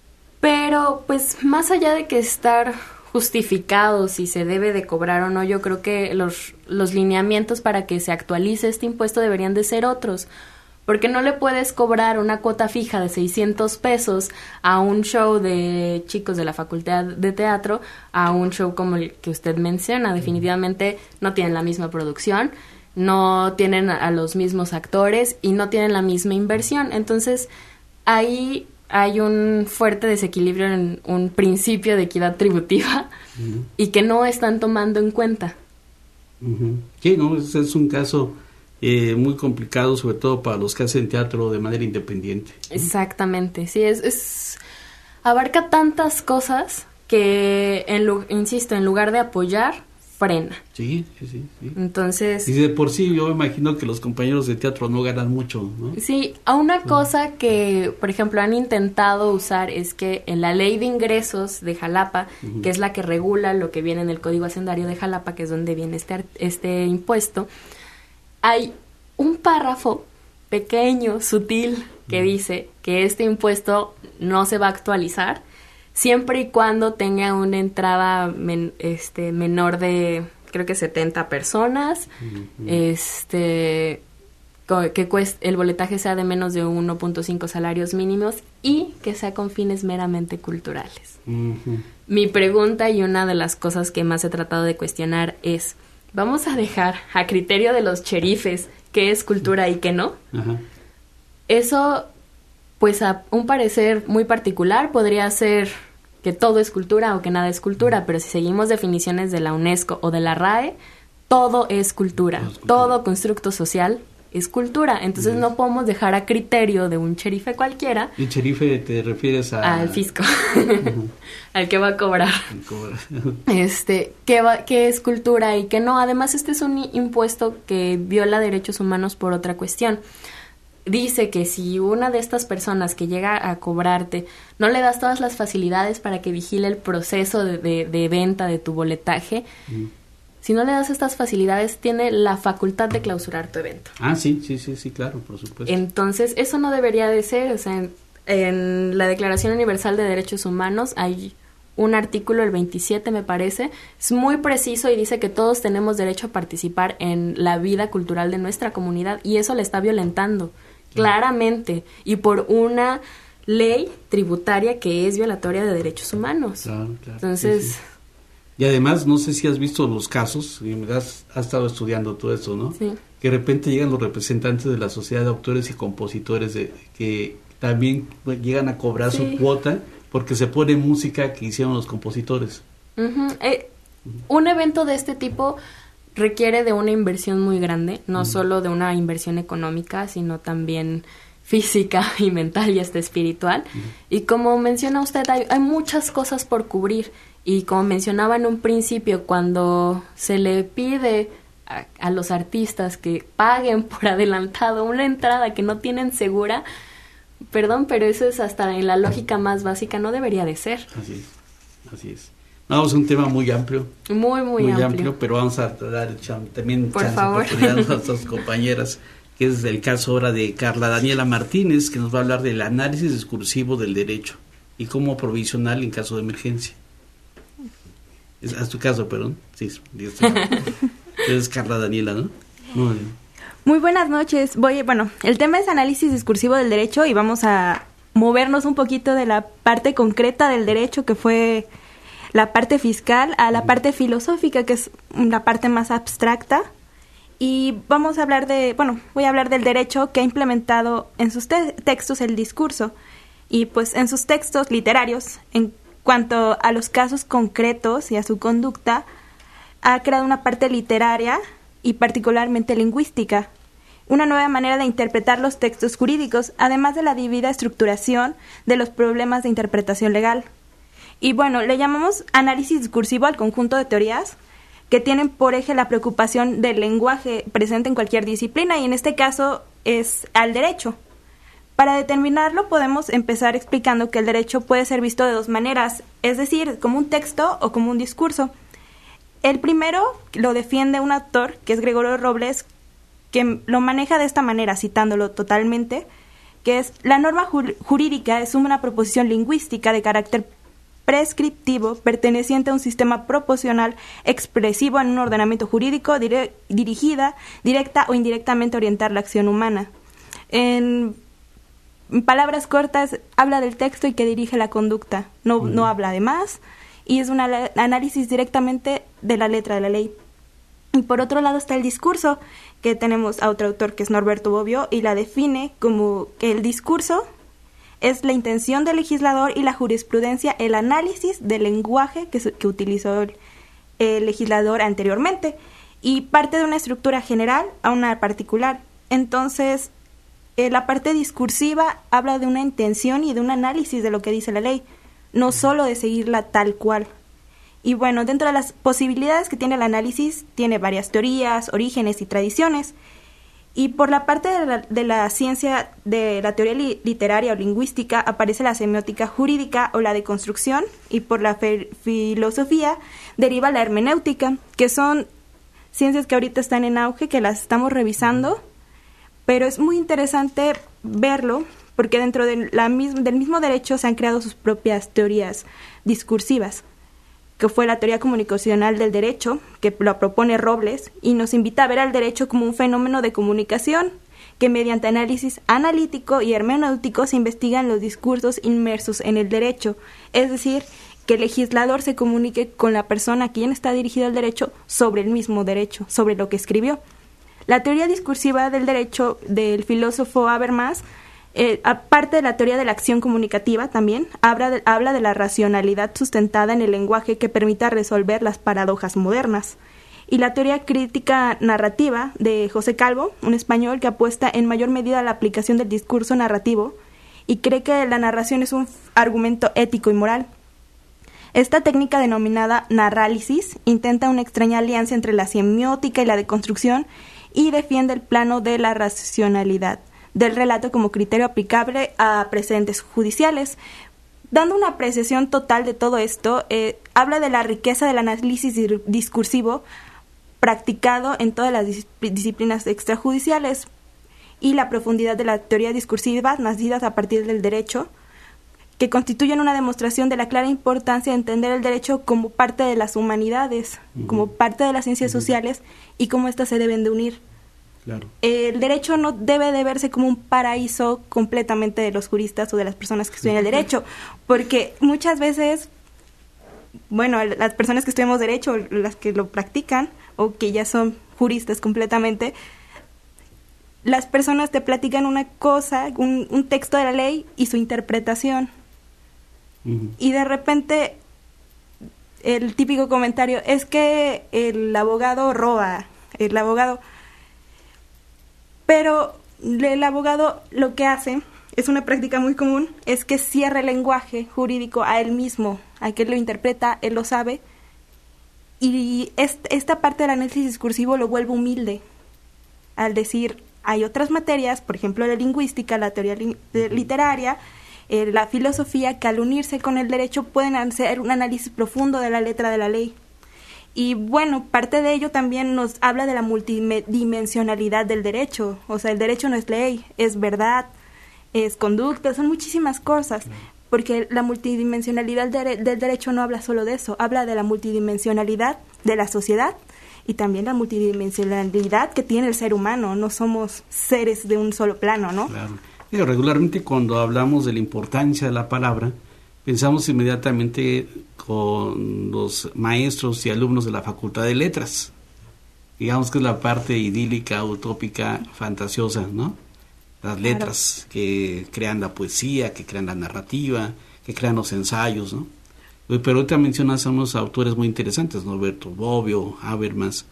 pero pues más allá de que estar justificado si se debe de cobrar o no, yo creo que los, los lineamientos para que se actualice este impuesto deberían de ser otros. Porque no le puedes cobrar una cuota fija de seiscientos pesos a un show de chicos de la Facultad de Teatro, a un show como el que usted menciona. Definitivamente no tienen la misma producción, no tienen a los mismos actores y no tienen la misma inversión. Entonces, ahí hay un fuerte desequilibrio en un principio de equidad tributiva uh-huh. y que no están tomando en cuenta. Uh-huh. Sí, no, ese es un caso... Eh, muy complicado, sobre todo para los que hacen teatro de manera independiente. Exactamente, sí, es, es abarca tantas cosas que, en, insisto, en lugar de apoyar, frena. Sí, sí, sí, sí. Entonces... Y de por sí yo me imagino que los compañeros de teatro no ganan mucho, ¿no? Sí, a una cosa que, por ejemplo, han intentado usar es que en la ley de ingresos de Jalapa, uh-huh. que es la que regula lo que viene en el Código Hacendario de Jalapa, que es donde viene este, este impuesto, hay un párrafo pequeño, sutil, que uh-huh. dice que este impuesto no se va a actualizar siempre y cuando tenga una entrada men, este, menor de, creo que setenta personas, uh-huh. este, que cueste, el boletaje sea de menos de uno punto cinco salarios mínimos y que sea con fines meramente culturales. Uh-huh. Mi pregunta y una de las cosas que más he tratado de cuestionar es, ¿vamos a dejar a criterio de los cherifes qué es cultura y qué no? Uh-huh. Eso, pues a un parecer muy particular podría ser que todo es cultura o que nada es cultura, pero si seguimos definiciones de la UNESCO o de la R A E, todo es cultura, todo, es cultura. Todo constructo social es cultura, entonces yes. no podemos dejar a criterio de un cherife cualquiera. ¿Y cherife te refieres a...? Al fisco, uh-huh. al que va a cobrar, este, que, va, que es cultura y que no. Además, este es un impuesto que viola derechos humanos por otra cuestión. Dice que si una de estas personas que llega a cobrarte no le das todas las facilidades para que vigile el proceso de, de, de venta de tu boletaje, mm. si no le das estas facilidades, tiene la facultad de clausurar tu evento. Ah, sí, sí, sí, sí, claro, por supuesto. Entonces, eso no debería de ser. O sea, en, en la Declaración Universal de Derechos Humanos hay un artículo, el veintisiete me parece, es muy preciso y dice que todos tenemos derecho a participar en la vida cultural de nuestra comunidad y eso le está violentando. Claramente, y por una ley tributaria que es violatoria de derechos humanos. Claro, claro. Entonces... Sí, sí. Y además, no sé si has visto los casos, y has, has estado estudiando todo esto, ¿no? Sí. Que de repente llegan los representantes de la Sociedad de Autores y Compositores de, que también llegan a cobrar sí. su cuota porque se pone música que hicieron los compositores. Uh-huh. Eh, un evento de este tipo... requiere de una inversión muy grande, no mm. solo de una inversión económica, sino también física y mental y hasta espiritual. Mm. Y como menciona usted, hay, hay muchas cosas por cubrir. Y como mencionaba en un principio, cuando se le pide a, a los artistas que paguen por adelantado una entrada que no tienen segura, perdón, pero eso es hasta en la lógica más básica, no debería de ser. Así es, así es. No, es un tema muy amplio. Muy, muy, muy amplio. amplio. Pero vamos a dar chan, también Por chance favor. a nuestras compañeras, que es el caso ahora de Carla Daniela Martínez, que nos va a hablar del análisis discursivo del derecho y cómo provisional en caso de emergencia. Es, es tu caso, perdón. Sí, es Carla Daniela, ¿no? Muy bien. Muy buenas noches. Voy, bueno, el tema es análisis discursivo del derecho y vamos a movernos un poquito de la parte concreta del derecho, que fue... la parte fiscal, a la parte filosófica, que es la parte más abstracta. Y vamos a hablar de, bueno, voy a hablar del derecho que ha implementado en sus te- textos el discurso. Y pues en sus textos literarios, en cuanto a los casos concretos y a su conducta, ha creado una parte literaria y particularmente lingüística. Una nueva manera de interpretar los textos jurídicos, además de la debida estructuración de los problemas de interpretación legal. Y bueno, le llamamos análisis discursivo al conjunto de teorías que tienen por eje la preocupación del lenguaje presente en cualquier disciplina, y en este caso es al derecho. Para determinarlo podemos empezar explicando que el derecho puede ser visto de dos maneras, es decir, como un texto o como un discurso. El primero lo defiende un autor, que es Gregorio Robles, que lo maneja de esta manera, citándolo totalmente, que es: la norma jurídica es una proposición lingüística de carácter prescriptivo perteneciente a un sistema proposicional expresivo en un ordenamiento jurídico dire- dirigida, directa o indirectamente a orientar la acción humana. En palabras cortas, habla del texto y que dirige la conducta, no, mm. no habla de más, y es un ala- análisis directamente de la letra de la ley. Y por otro lado está el discurso, que tenemos a otro autor que es Norberto Bobbio, y la define como que el discurso es la intención del legislador y la jurisprudencia, el análisis del lenguaje que, que utilizó el, el legislador anteriormente, y parte de una estructura general a una particular. Entonces, eh, la parte discursiva habla de una intención y de un análisis de lo que dice la ley. no solo de seguirla tal cual. Y bueno, dentro de las posibilidades que tiene el análisis, tiene varias teorías, orígenes y tradiciones. Y por la parte de la, de la ciencia de la teoría li, literaria o lingüística aparece la semiótica jurídica o la deconstrucción, y por la fe, filosofía deriva la hermenéutica, que son ciencias que ahorita están en auge, que las estamos revisando, pero es muy interesante verlo porque dentro de la misma, del mismo derecho se han creado sus propias teorías discursivas, que fue la teoría comunicacional del derecho, que lo propone Robles, y nos invita a ver al derecho como un fenómeno de comunicación, que mediante análisis analítico y hermenéutico se investigan los discursos inmersos en el derecho, es decir, que el legislador se comunique con la persona a quien está dirigido el derecho sobre el mismo derecho, sobre lo que escribió. La teoría discursiva del derecho del filósofo Habermas, Eh, aparte de la teoría de la acción comunicativa, también habla de, habla de la racionalidad sustentada en el lenguaje que permita resolver las paradojas modernas. Y la teoría crítica narrativa de José Calvo, un español que apuesta en mayor medida a la aplicación del discurso narrativo y cree que la narración es un argumento ético y moral. Esta técnica denominada narrálisis intenta una extraña alianza entre la semiótica y la deconstrucción y defiende el plano de la racionalidad del relato como criterio aplicable a precedentes judiciales. Dando una apreciación total de todo esto, eh, habla de la riqueza del análisis discursivo practicado en todas las dis- disciplinas extrajudiciales y la profundidad de la teoría discursiva nacidas a partir del derecho, que constituyen una demostración de la clara importancia de entender el derecho como parte de las humanidades, uh-huh. como parte de las ciencias uh-huh. sociales y cómo éstas se deben de unir. Claro. El derecho no debe de verse como un paraíso completamente de los juristas o de las personas que estudian el derecho, porque muchas veces, bueno, las personas que estudiamos derecho, las que lo practican o que ya son juristas completamente, las personas te platican una cosa, un, un texto de la ley y su interpretación. Uh-huh. Y de repente el típico comentario es que el abogado roba, el abogado... Pero el abogado lo que hace, es una práctica muy común, es que cierra el lenguaje jurídico a él mismo, a que él lo interpreta, él lo sabe, y est- esta parte del análisis discursivo lo vuelve humilde, al decir, hay otras materias, por ejemplo la lingüística, la teoría li- literaria, eh, la filosofía, que al unirse con el derecho pueden hacer un análisis profundo de la letra de la ley. Y bueno, parte de ello también nos habla de la multidimensionalidad del derecho. O sea, el derecho no es ley, es verdad, es conducta, son muchísimas cosas. Porque la multidimensionalidad de, del derecho no habla solo de eso, habla de la multidimensionalidad de la sociedad y también la multidimensionalidad que tiene el ser humano. No somos seres de un solo plano, ¿no? Claro. Y regularmente cuando hablamos de la importancia de la palabra, pensamos inmediatamente con los maestros y alumnos de la Facultad de Letras. Digamos que es la parte idílica, utópica, fantasiosa, ¿no? Las letras, claro, que crean la poesía, que crean la narrativa, que crean los ensayos, ¿no? Pero ahorita mencionas a unos autores muy interesantes, Norberto Bobbio, Habermas,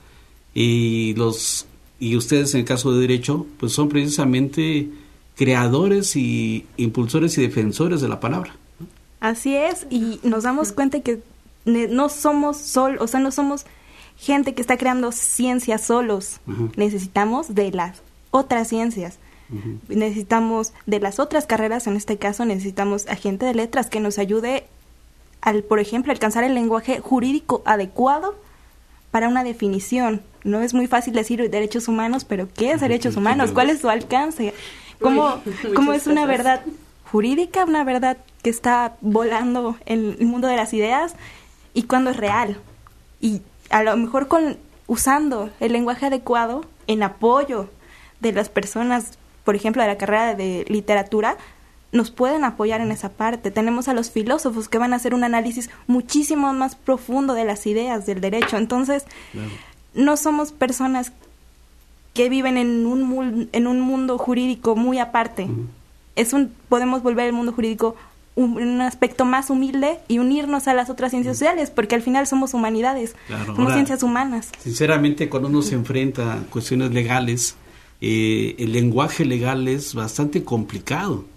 y los y ustedes en el caso de Derecho, pues son precisamente creadores y impulsores y defensores de la palabra. Así es, y nos damos cuenta que no somos sol, o sea, no somos gente que está creando ciencias solos. Uh-huh. Necesitamos de las otras ciencias. Uh-huh. Necesitamos de las otras carreras, en este caso necesitamos a gente de letras que nos ayude al, por ejemplo, alcanzar el lenguaje jurídico adecuado para una definición. No es muy fácil decir derechos humanos, pero ¿qué es derechos humanos? ¿Cuál es su alcance? ¿Cómo, cómo es una verdad jurídica, una verdad que está volando en el mundo de las ideas, y cuándo es real? Y a lo mejor con usando el lenguaje adecuado en apoyo de las personas, por ejemplo, de la carrera de literatura, nos pueden apoyar en esa parte. Tenemos a los filósofos que van a hacer un análisis muchísimo más profundo de las ideas del derecho. Entonces, claro, no somos personas que viven en un en un mundo jurídico muy aparte. Uh-huh. Es un podemos volver el mundo jurídico un, un aspecto más humilde y unirnos a las otras ciencias uh-huh. sociales, porque al final somos humanidades, claro, somos ahora, ciencias humanas. Sinceramente, cuando uno se enfrenta a cuestiones legales, eh, el lenguaje legal es bastante complicado,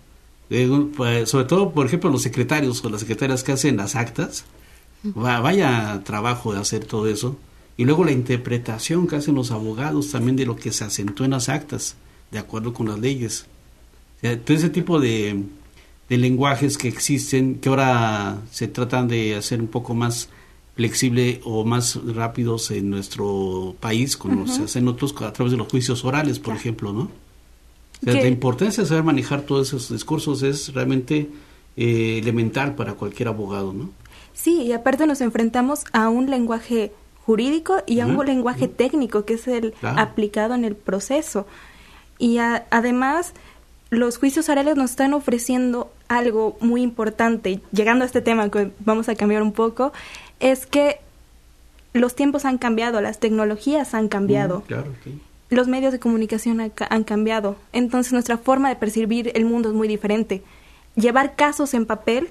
Eh, pues, sobre todo, por ejemplo, los secretarios o las secretarias que hacen las actas, va, vaya trabajo de hacer todo eso. Y luego la interpretación que hacen los abogados también de lo que se asentó en las actas, de acuerdo con las leyes. O sea, todo ese tipo de, de lenguajes que existen, que ahora se tratan de hacer un poco más flexible o más rápidos en nuestro país, como uh-huh. se hacen otros a través de los juicios orales, por yeah. ejemplo, ¿no? O sea, la importancia de saber manejar todos esos discursos es realmente eh, elemental para cualquier abogado, ¿no? Sí, y aparte nos enfrentamos a un lenguaje jurídico y a uh-huh. un lenguaje uh-huh. técnico, que es el claro. aplicado en el proceso. Y a, además, los juicios orales nos están ofreciendo algo muy importante, llegando a este tema que vamos a cambiar un poco, es que los tiempos han cambiado, las tecnologías han cambiado. Uh, claro, sí. Los medios de comunicación han, han cambiado, entonces nuestra forma de percibir el mundo es muy diferente. Llevar casos en papel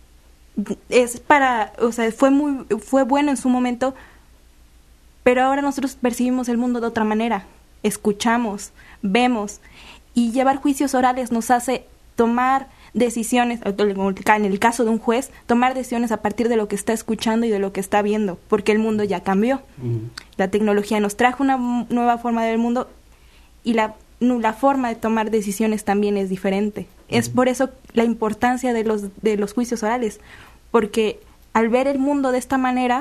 es para, o sea, fue muy, fue bueno en su momento, pero ahora nosotros percibimos el mundo de otra manera, escuchamos, vemos, y llevar juicios orales nos hace tomar decisiones, en el caso de un juez, tomar decisiones a partir de lo que está escuchando y de lo que está viendo, porque el mundo ya cambió. Uh-huh. La tecnología nos trajo una nueva forma de ver el mundo y la, la forma de tomar decisiones también es diferente. Uh-huh. Es por eso la importancia de los, de los juicios orales, porque al ver el mundo de esta manera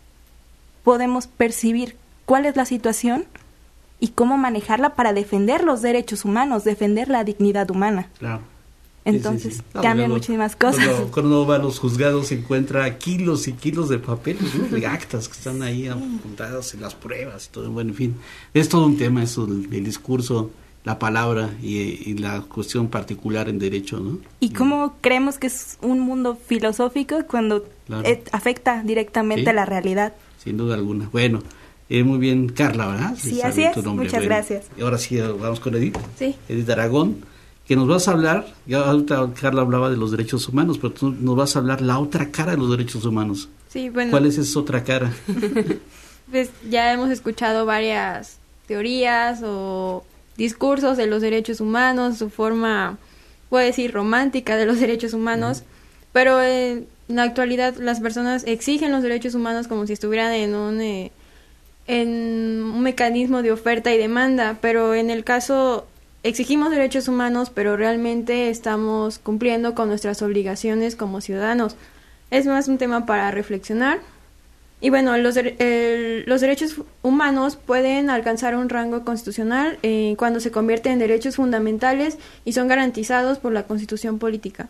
podemos percibir cuál es la situación y cómo manejarla para defender los derechos humanos, defender la dignidad humana. Claro. Entonces, sí, sí, sí. No, cambian luego, muchísimas cosas. Cuando, cuando uno va a los juzgados se encuentra kilos y kilos de papeles, ¿no? De actas que están ahí apuntadas en las pruebas y todo. Bueno, en fin, es todo un tema eso, el, el discurso, la palabra y, y la cuestión particular en derecho, ¿no? Y cómo creemos que es un mundo filosófico cuando claro. eh, afecta directamente sí, a la realidad. Sin duda alguna. Bueno, eh, muy bien, Carla, ¿verdad? Sí, así es. Muchas bueno, gracias. Y ahora sí, vamos con Edith. Sí. Edith Aragón, que nos vas a hablar, ya ahorita Carla hablaba de los derechos humanos, pero tú nos vas a hablar la otra cara de los derechos humanos. Sí, bueno. ¿Cuál es esa otra cara? Pues ya hemos escuchado varias teorías o discursos de los derechos humanos, su forma, puedo decir, romántica de los derechos humanos, uh-huh. pero en la actualidad las personas exigen los derechos humanos como si estuvieran en un, eh, en un mecanismo de oferta y demanda, pero en el caso... Exigimos derechos humanos, pero realmente estamos cumpliendo con nuestras obligaciones como ciudadanos. Es más un tema para reflexionar. Y bueno, los, el, los derechos humanos pueden alcanzar un rango constitucional eh, cuando se convierten en derechos fundamentales y son garantizados por la Constitución política.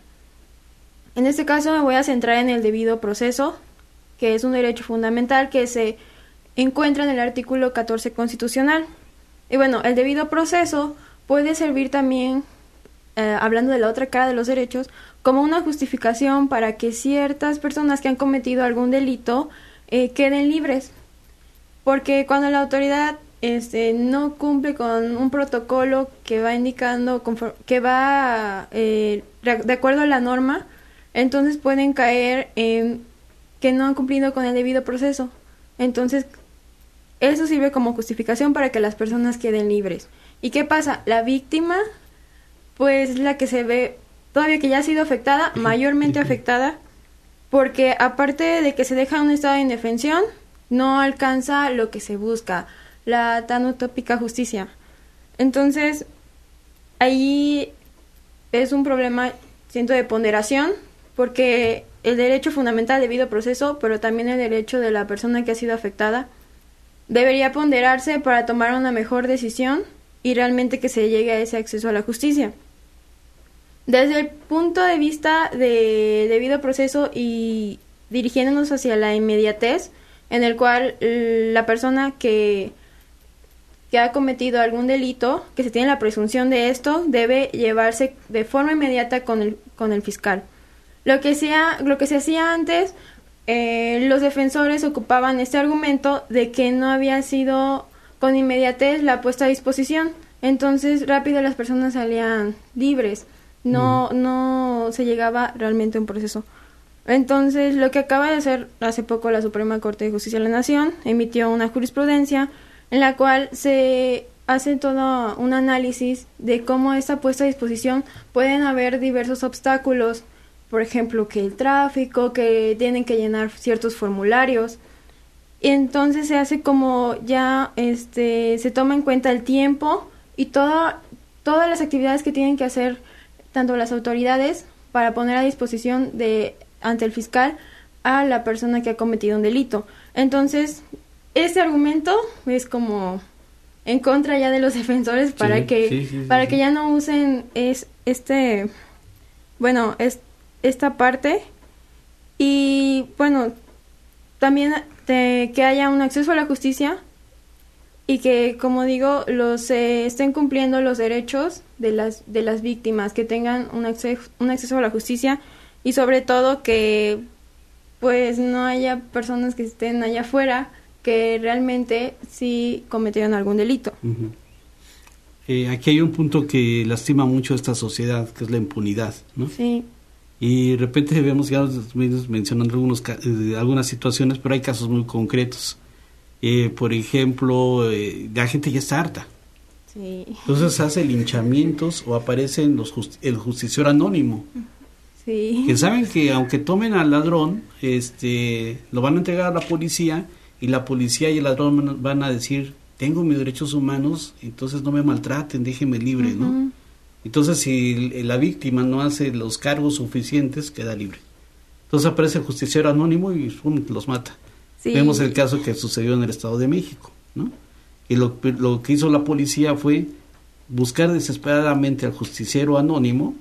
En este caso me voy a centrar en el debido proceso, que es un derecho fundamental que se encuentra en el artículo catorce constitucional. Y bueno, el debido proceso puede servir también, eh, hablando de la otra cara de los derechos, como una justificación para que ciertas personas que han cometido algún delito eh, queden libres. Porque cuando la autoridad este, no cumple con un protocolo que va indicando, que va eh, de acuerdo a la norma, entonces pueden caer en que no han cumplido con el debido proceso. Entonces, eso sirve como justificación para que las personas queden libres. ¿Y qué pasa? La víctima, pues, es la que se ve, todavía que ya ha sido afectada, mayormente afectada, porque aparte de que se deja en un estado de indefensión, no alcanza lo que se busca, la tan utópica justicia. Entonces, ahí es un problema, siento, de ponderación, porque el derecho fundamental debido proceso, pero también el derecho de la persona que ha sido afectada, debería ponderarse para tomar una mejor decisión y realmente que se llegue a ese acceso a la justicia. Desde el punto de vista de debido proceso y dirigiéndonos hacia la inmediatez, en el cual la persona que, que ha cometido algún delito, que se tiene la presunción de esto, debe llevarse de forma inmediata con el, con el fiscal. Lo que, sea, lo que se hacía antes, eh, los defensores ocupaban este argumento de que no había sido con inmediatez la puesta a disposición, entonces rápido las personas salían libres, no, mm. no se llegaba realmente a un proceso. Entonces lo que acaba de hacer hace poco la Suprema Corte de Justicia de la Nación emitió una jurisprudencia en la cual se hace todo un análisis de cómo esta puesta a disposición pueden haber diversos obstáculos, por ejemplo, que el tráfico, que tienen que llenar ciertos formularios. Y entonces se hace como ya este se toma en cuenta el tiempo y toda, todas las actividades que tienen que hacer tanto las autoridades para poner a disposición de ante el fiscal a la persona que ha cometido un delito. Entonces, este argumento es como en contra ya de los defensores para sí, que sí, sí, sí, para sí. que ya no usen es este bueno, es esta parte. Y bueno, también de que haya un acceso a la justicia y que, como digo, los eh, estén cumpliendo los derechos de las de las víctimas, que tengan un acceso un acceso a la justicia y sobre todo que pues no haya personas que estén allá afuera que realmente sí cometieron algún delito. Uh-huh. Eh, aquí hay un punto que lastima mucho a esta sociedad, que es la impunidad, ¿no? Sí. Y de repente vemos ya mencionando algunos, eh, algunas situaciones, pero hay casos muy concretos. Eh, por ejemplo, eh, la gente ya está harta. Sí. Entonces hace linchamientos o aparecen los just- el justiciero anónimo. Sí. Que saben que aunque tomen al ladrón, este, lo van a entregar a la policía y la policía y el ladrón van a decir, tengo mis derechos humanos, entonces no me maltraten, déjenme libre, Uh-huh. ¿no? Entonces si la víctima no hace los cargos suficientes, queda libre. Entonces aparece el justiciero anónimo y pum, los mata. Sí. Vemos el caso que sucedió en el Estado de México, ¿no? Y lo, lo que hizo la policía fue buscar desesperadamente al justiciero anónimo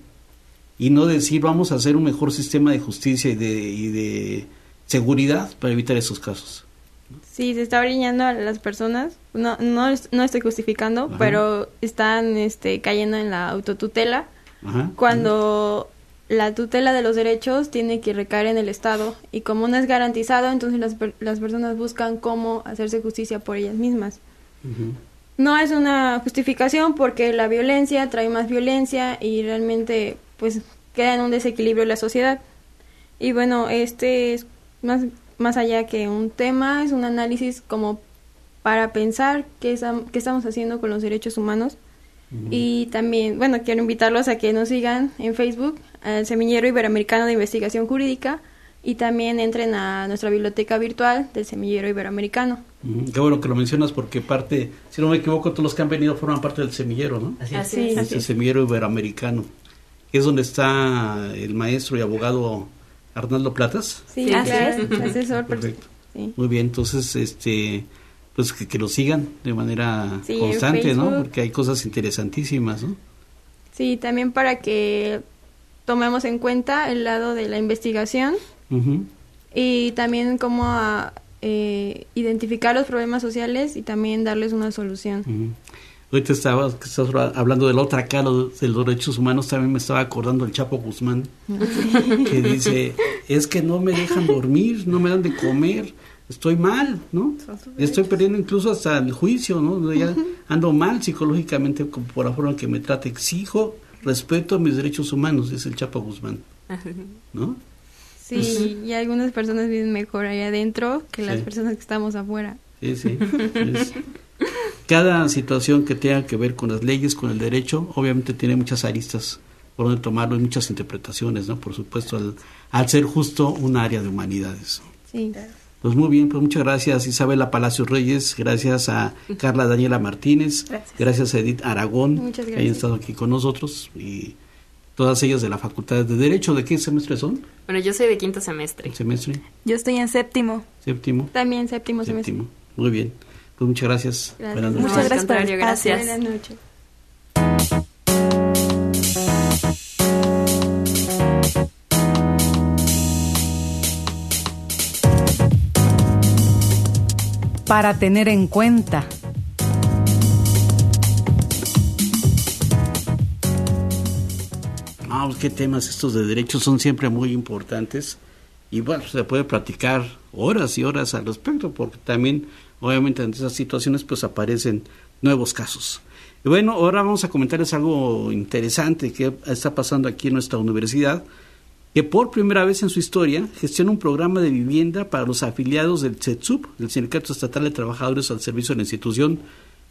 y no decir vamos a hacer un mejor sistema de justicia y de, y de seguridad para evitar esos casos. Sí, se está brillando a las personas. No, no, es- no estoy justificando, Ajá. pero están este, cayendo en la autotutela Ajá. cuando la tutela de los derechos tiene que recaer en el Estado y como no es garantizado, entonces las, per- las personas buscan cómo hacerse justicia por ellas mismas. Ujú. No es una justificación porque la violencia trae más violencia y realmente pues queda en un desequilibrio la sociedad. Y bueno, este es más, más allá que un tema, es un análisis como para pensar qué, estam- qué estamos haciendo con los derechos humanos. Ujú. Y también, bueno, quiero invitarlos a que nos sigan en Facebook, al Semillero Iberoamericano de Investigación Jurídica, y también entren a nuestra biblioteca virtual del Semillero Iberoamericano. Ujú. Qué bueno que lo mencionas porque parte, si no me equivoco, todos los que han venido forman parte del semillero, ¿no? Así Así es. es. Este semillero iberoamericano, que es donde está el maestro y abogado Arnaldo Platas. Sí, Sí, así claro. es, asesor. Perfecto. Sí. Muy bien, entonces, este, pues que, que lo sigan de manera Sí, en constante, ¿no? Facebook. Porque hay cosas interesantísimas, ¿no? Sí, también para que tomemos en cuenta el lado de la investigación Ujú. y también cómo a, eh, identificar los problemas sociales y también darles una solución. Ujú. Ahorita estabas, que estás hablando de la otra cara de los derechos humanos, también me estaba acordando del Chapo Guzmán, que dice, es que no me dejan dormir, no me dan de comer, estoy mal, ¿no? Estoy perdiendo incluso hasta el juicio, ¿no? Ya ando mal psicológicamente como por la forma en que me trata, exijo respeto a mis derechos humanos, dice el Chapo Guzmán, ¿no? Sí, y algunas personas viven mejor ahí adentro que las Sí. personas que estamos afuera. Sí, sí. Es- cada situación que tenga que ver con las leyes, con el derecho, obviamente tiene muchas aristas por donde tomarlo y muchas interpretaciones, ¿no? Por supuesto, al, al ser justo un área de humanidades. Sí. Pues muy bien, pues muchas gracias Isabela Palacios Reyes, gracias a Carla Daniela Martínez, Gracias. gracias a Edith Aragón, Muchas que hayan gracias. estado aquí con nosotros y todas ellas de la Facultad de Derecho. ¿De qué semestre son? Bueno, yo soy de quinto semestre. ¿El semestre? Yo estoy en séptimo. ¿Séptimo? También séptimo semestre. Séptimo. Muy bien. Pues muchas gracias. Gracias. Buenas No, noches. Muchas al gracias por el contrario, espacio. gracias. Buenas noches. Para tener en cuenta. Ah, pues qué temas estos de derechos son siempre muy importantes y bueno, se puede platicar horas y horas al respecto porque también obviamente en esas situaciones pues aparecen nuevos casos. Y bueno, ahora vamos a comentarles algo interesante que está pasando aquí en nuestra universidad, que por primera vez en su historia gestiona un programa de vivienda para los afiliados del CETSUP, del Sindicato Estatal de Trabajadores al Servicio de la Institución,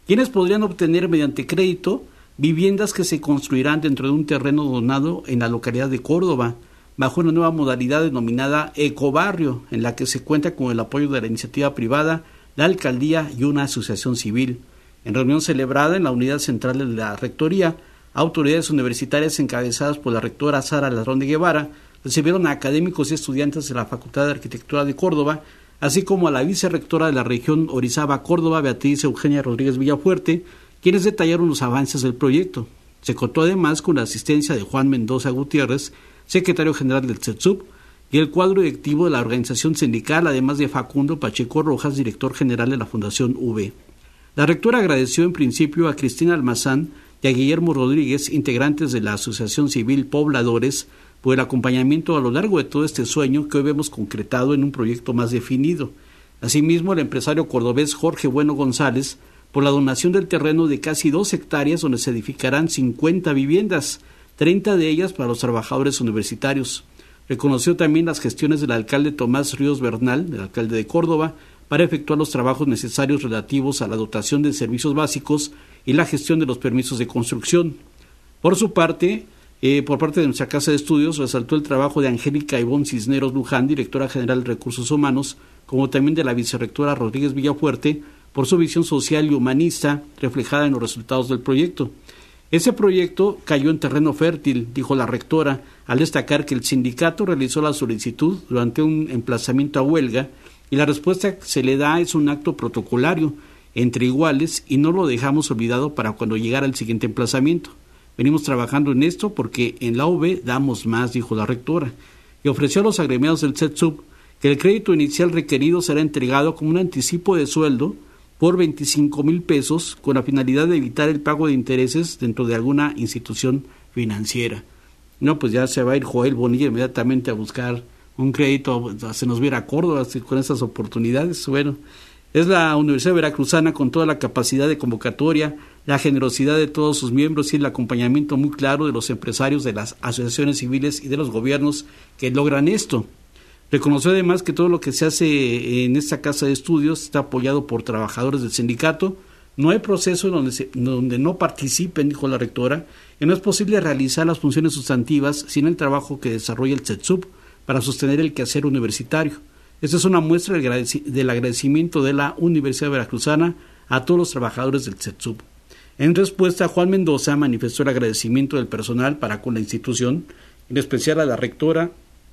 quienes podrían obtener mediante crédito viviendas que se construirán dentro de un terreno donado en la localidad de Córdoba, bajo una nueva modalidad denominada Ecobarrio, en la que se cuenta con el apoyo de la iniciativa privada, la alcaldía y una asociación civil. En reunión celebrada en la unidad central de la rectoría, autoridades universitarias encabezadas por la rectora Sara Ladrón de Guevara recibieron a académicos y estudiantes de la Facultad de Arquitectura de Córdoba, así como a la vicerrectora de la región Orizaba Córdoba, Beatriz Eugenia Rodríguez Villafuerte, quienes detallaron los avances del proyecto. Se contó además con la asistencia de Juan Mendoza Gutiérrez, secretario general del CETSUB, y el cuadro directivo de la organización sindical, además de Facundo Pacheco Rojas, director general de la Fundación V. La rectora agradeció en principio a Cristina Almazán y a Guillermo Rodríguez, integrantes de la Asociación Civil Pobladores, por el acompañamiento a lo largo de todo este sueño que hoy vemos concretado en un proyecto más definido. Asimismo, el empresario cordobés Jorge Bueno González, por la donación del terreno de casi dos hectáreas donde se edificarán cincuenta viviendas, treinta de ellas para los trabajadores universitarios. Reconoció también las gestiones del alcalde Tomás Ríos Bernal, del alcalde de Córdoba, para efectuar los trabajos necesarios relativos a la dotación de servicios básicos y la gestión de los permisos de construcción. Por su parte, eh, por parte de nuestra Casa de Estudios, resaltó el trabajo de Angélica Ivonne Cisneros Luján, directora general de Recursos Humanos, como también de la vicerrectora Rodríguez Villafuerte, por su visión social y humanista reflejada en los resultados del proyecto. Ese proyecto cayó en terreno fértil, dijo la rectora, al destacar que el sindicato realizó la solicitud durante un emplazamiento a huelga y la respuesta que se le da es un acto protocolario entre iguales y no lo dejamos olvidado para cuando llegara el siguiente emplazamiento. Venimos trabajando en esto porque en la U B damos más, dijo la rectora, y ofreció a los agremiados del CETSUB que el crédito inicial requerido será entregado como un anticipo de sueldo por veinticinco mil pesos con la finalidad de evitar el pago de intereses dentro de alguna institución financiera. No, pues ya se va a ir Joel Bonilla inmediatamente a buscar un crédito, se nos viera a Córdoba con estas oportunidades. Bueno, es la Universidad Veracruzana con toda la capacidad de convocatoria, la generosidad de todos sus miembros y el acompañamiento muy claro de los empresarios, de las asociaciones civiles y de los gobiernos que logran esto. Reconoció además que todo lo que se hace en esta casa de estudios está apoyado por trabajadores del sindicato. No hay proceso donde, se, donde no participen, dijo la rectora, y no es posible realizar las funciones sustantivas sin el trabajo que desarrolla el CETSUB para sostener el quehacer universitario. Esta es una muestra del, agradec- del agradecimiento de la Universidad Veracruzana a todos los trabajadores del CETSUB. En respuesta, Juan Mendoza manifestó el agradecimiento del personal para con la institución, en especial a la rectora,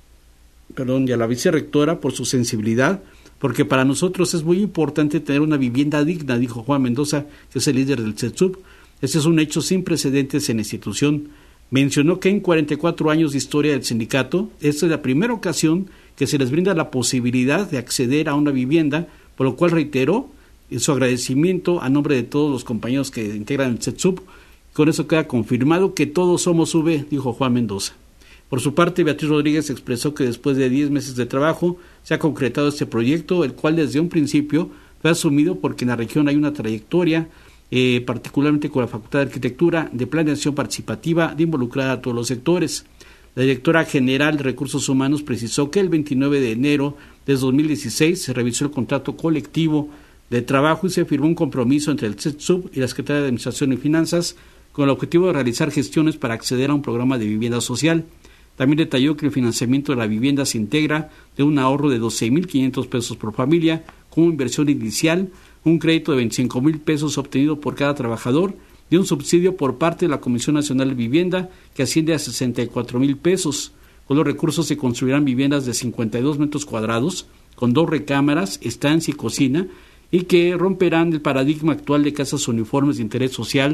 perdón, y a la vicerrectora por su sensibilidad, porque para nosotros es muy importante tener una vivienda digna, dijo Juan Mendoza, que es el líder del CETSUB. Este es un hecho sin precedentes en la institución. Mencionó que en cuarenta y cuatro años de historia del sindicato, esta es la primera ocasión que se les brinda la posibilidad de acceder a una vivienda, por lo cual reiteró su agradecimiento a nombre de todos los compañeros que integran el CETSUB. Con eso queda confirmado que todos somos U B, dijo Juan Mendoza. Por su parte, Beatriz Rodríguez expresó que después de diez meses de trabajo se ha concretado este proyecto, el cual desde un principio fue asumido porque en la región hay una trayectoria, eh, particularmente con la Facultad de Arquitectura, de planeación participativa, de involucrar a todos los sectores. La directora general de Recursos Humanos precisó que el veintinueve de enero de dos mil dieciséis se revisó el contrato colectivo de trabajo y se firmó un compromiso entre el CETSUB y la Secretaría de Administración y Finanzas con el objetivo de realizar gestiones para acceder a un programa de vivienda social. También detalló que el financiamiento de la vivienda se integra de un ahorro de doce mil quinientos pesos por familia como inversión inicial, un crédito de veinticinco mil pesos obtenido por cada trabajador y un subsidio por parte de la Comisión Nacional de Vivienda que asciende a sesenta y cuatro mil pesos. Con los recursos se construirán viviendas de cincuenta y dos metros cuadrados con dos recámaras, estancia y cocina y que romperán el paradigma actual de casas uniformes de interés social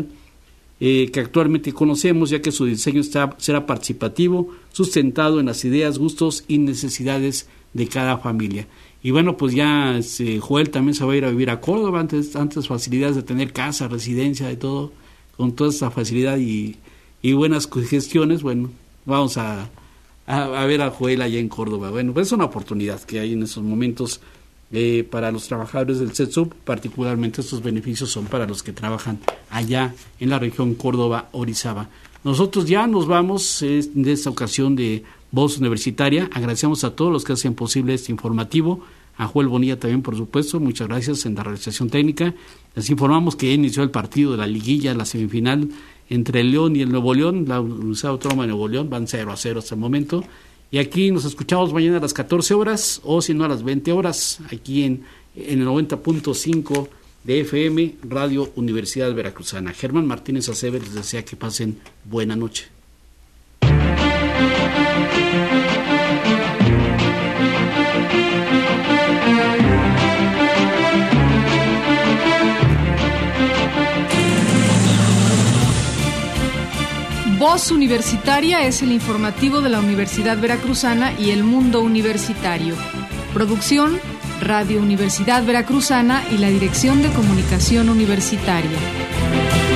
Eh, que actualmente conocemos, ya que su diseño está, será participativo, sustentado en las ideas, gustos y necesidades de cada familia. Y bueno, pues ya este, Joel también se va a ir a vivir a Córdoba, antes, antes facilidades de tener casa, residencia, de todo, con toda esta facilidad y, y buenas gestiones. Bueno, vamos a, a, a ver a Joel allá en Córdoba. Bueno, pues es una oportunidad que hay en estos momentos Eh, para los trabajadores del CETSUB, particularmente estos beneficios son para los que trabajan allá en la región Córdoba-Orizaba. Nosotros ya nos vamos eh, de esta ocasión de Voz Universitaria. Agradecemos a todos los que hacen posible este informativo, a Joel Bonilla también, por supuesto, muchas gracias en la realización técnica. Les informamos que ya inició el partido de la liguilla, la semifinal entre el León y el Nuevo León, la Universidad Autónoma de Nuevo León, van cero a cero hasta el momento. Y aquí nos escuchamos mañana a las catorce horas, o si no a las veinte horas, aquí en, en el noventa punto cinco de F M, Radio Universidad Veracruzana. Germán Martínez Aceves les desea que pasen buena noche. Voz Universitaria es el informativo de la Universidad Veracruzana y el mundo universitario. Producción, Radio Universidad Veracruzana y la Dirección de Comunicación Universitaria.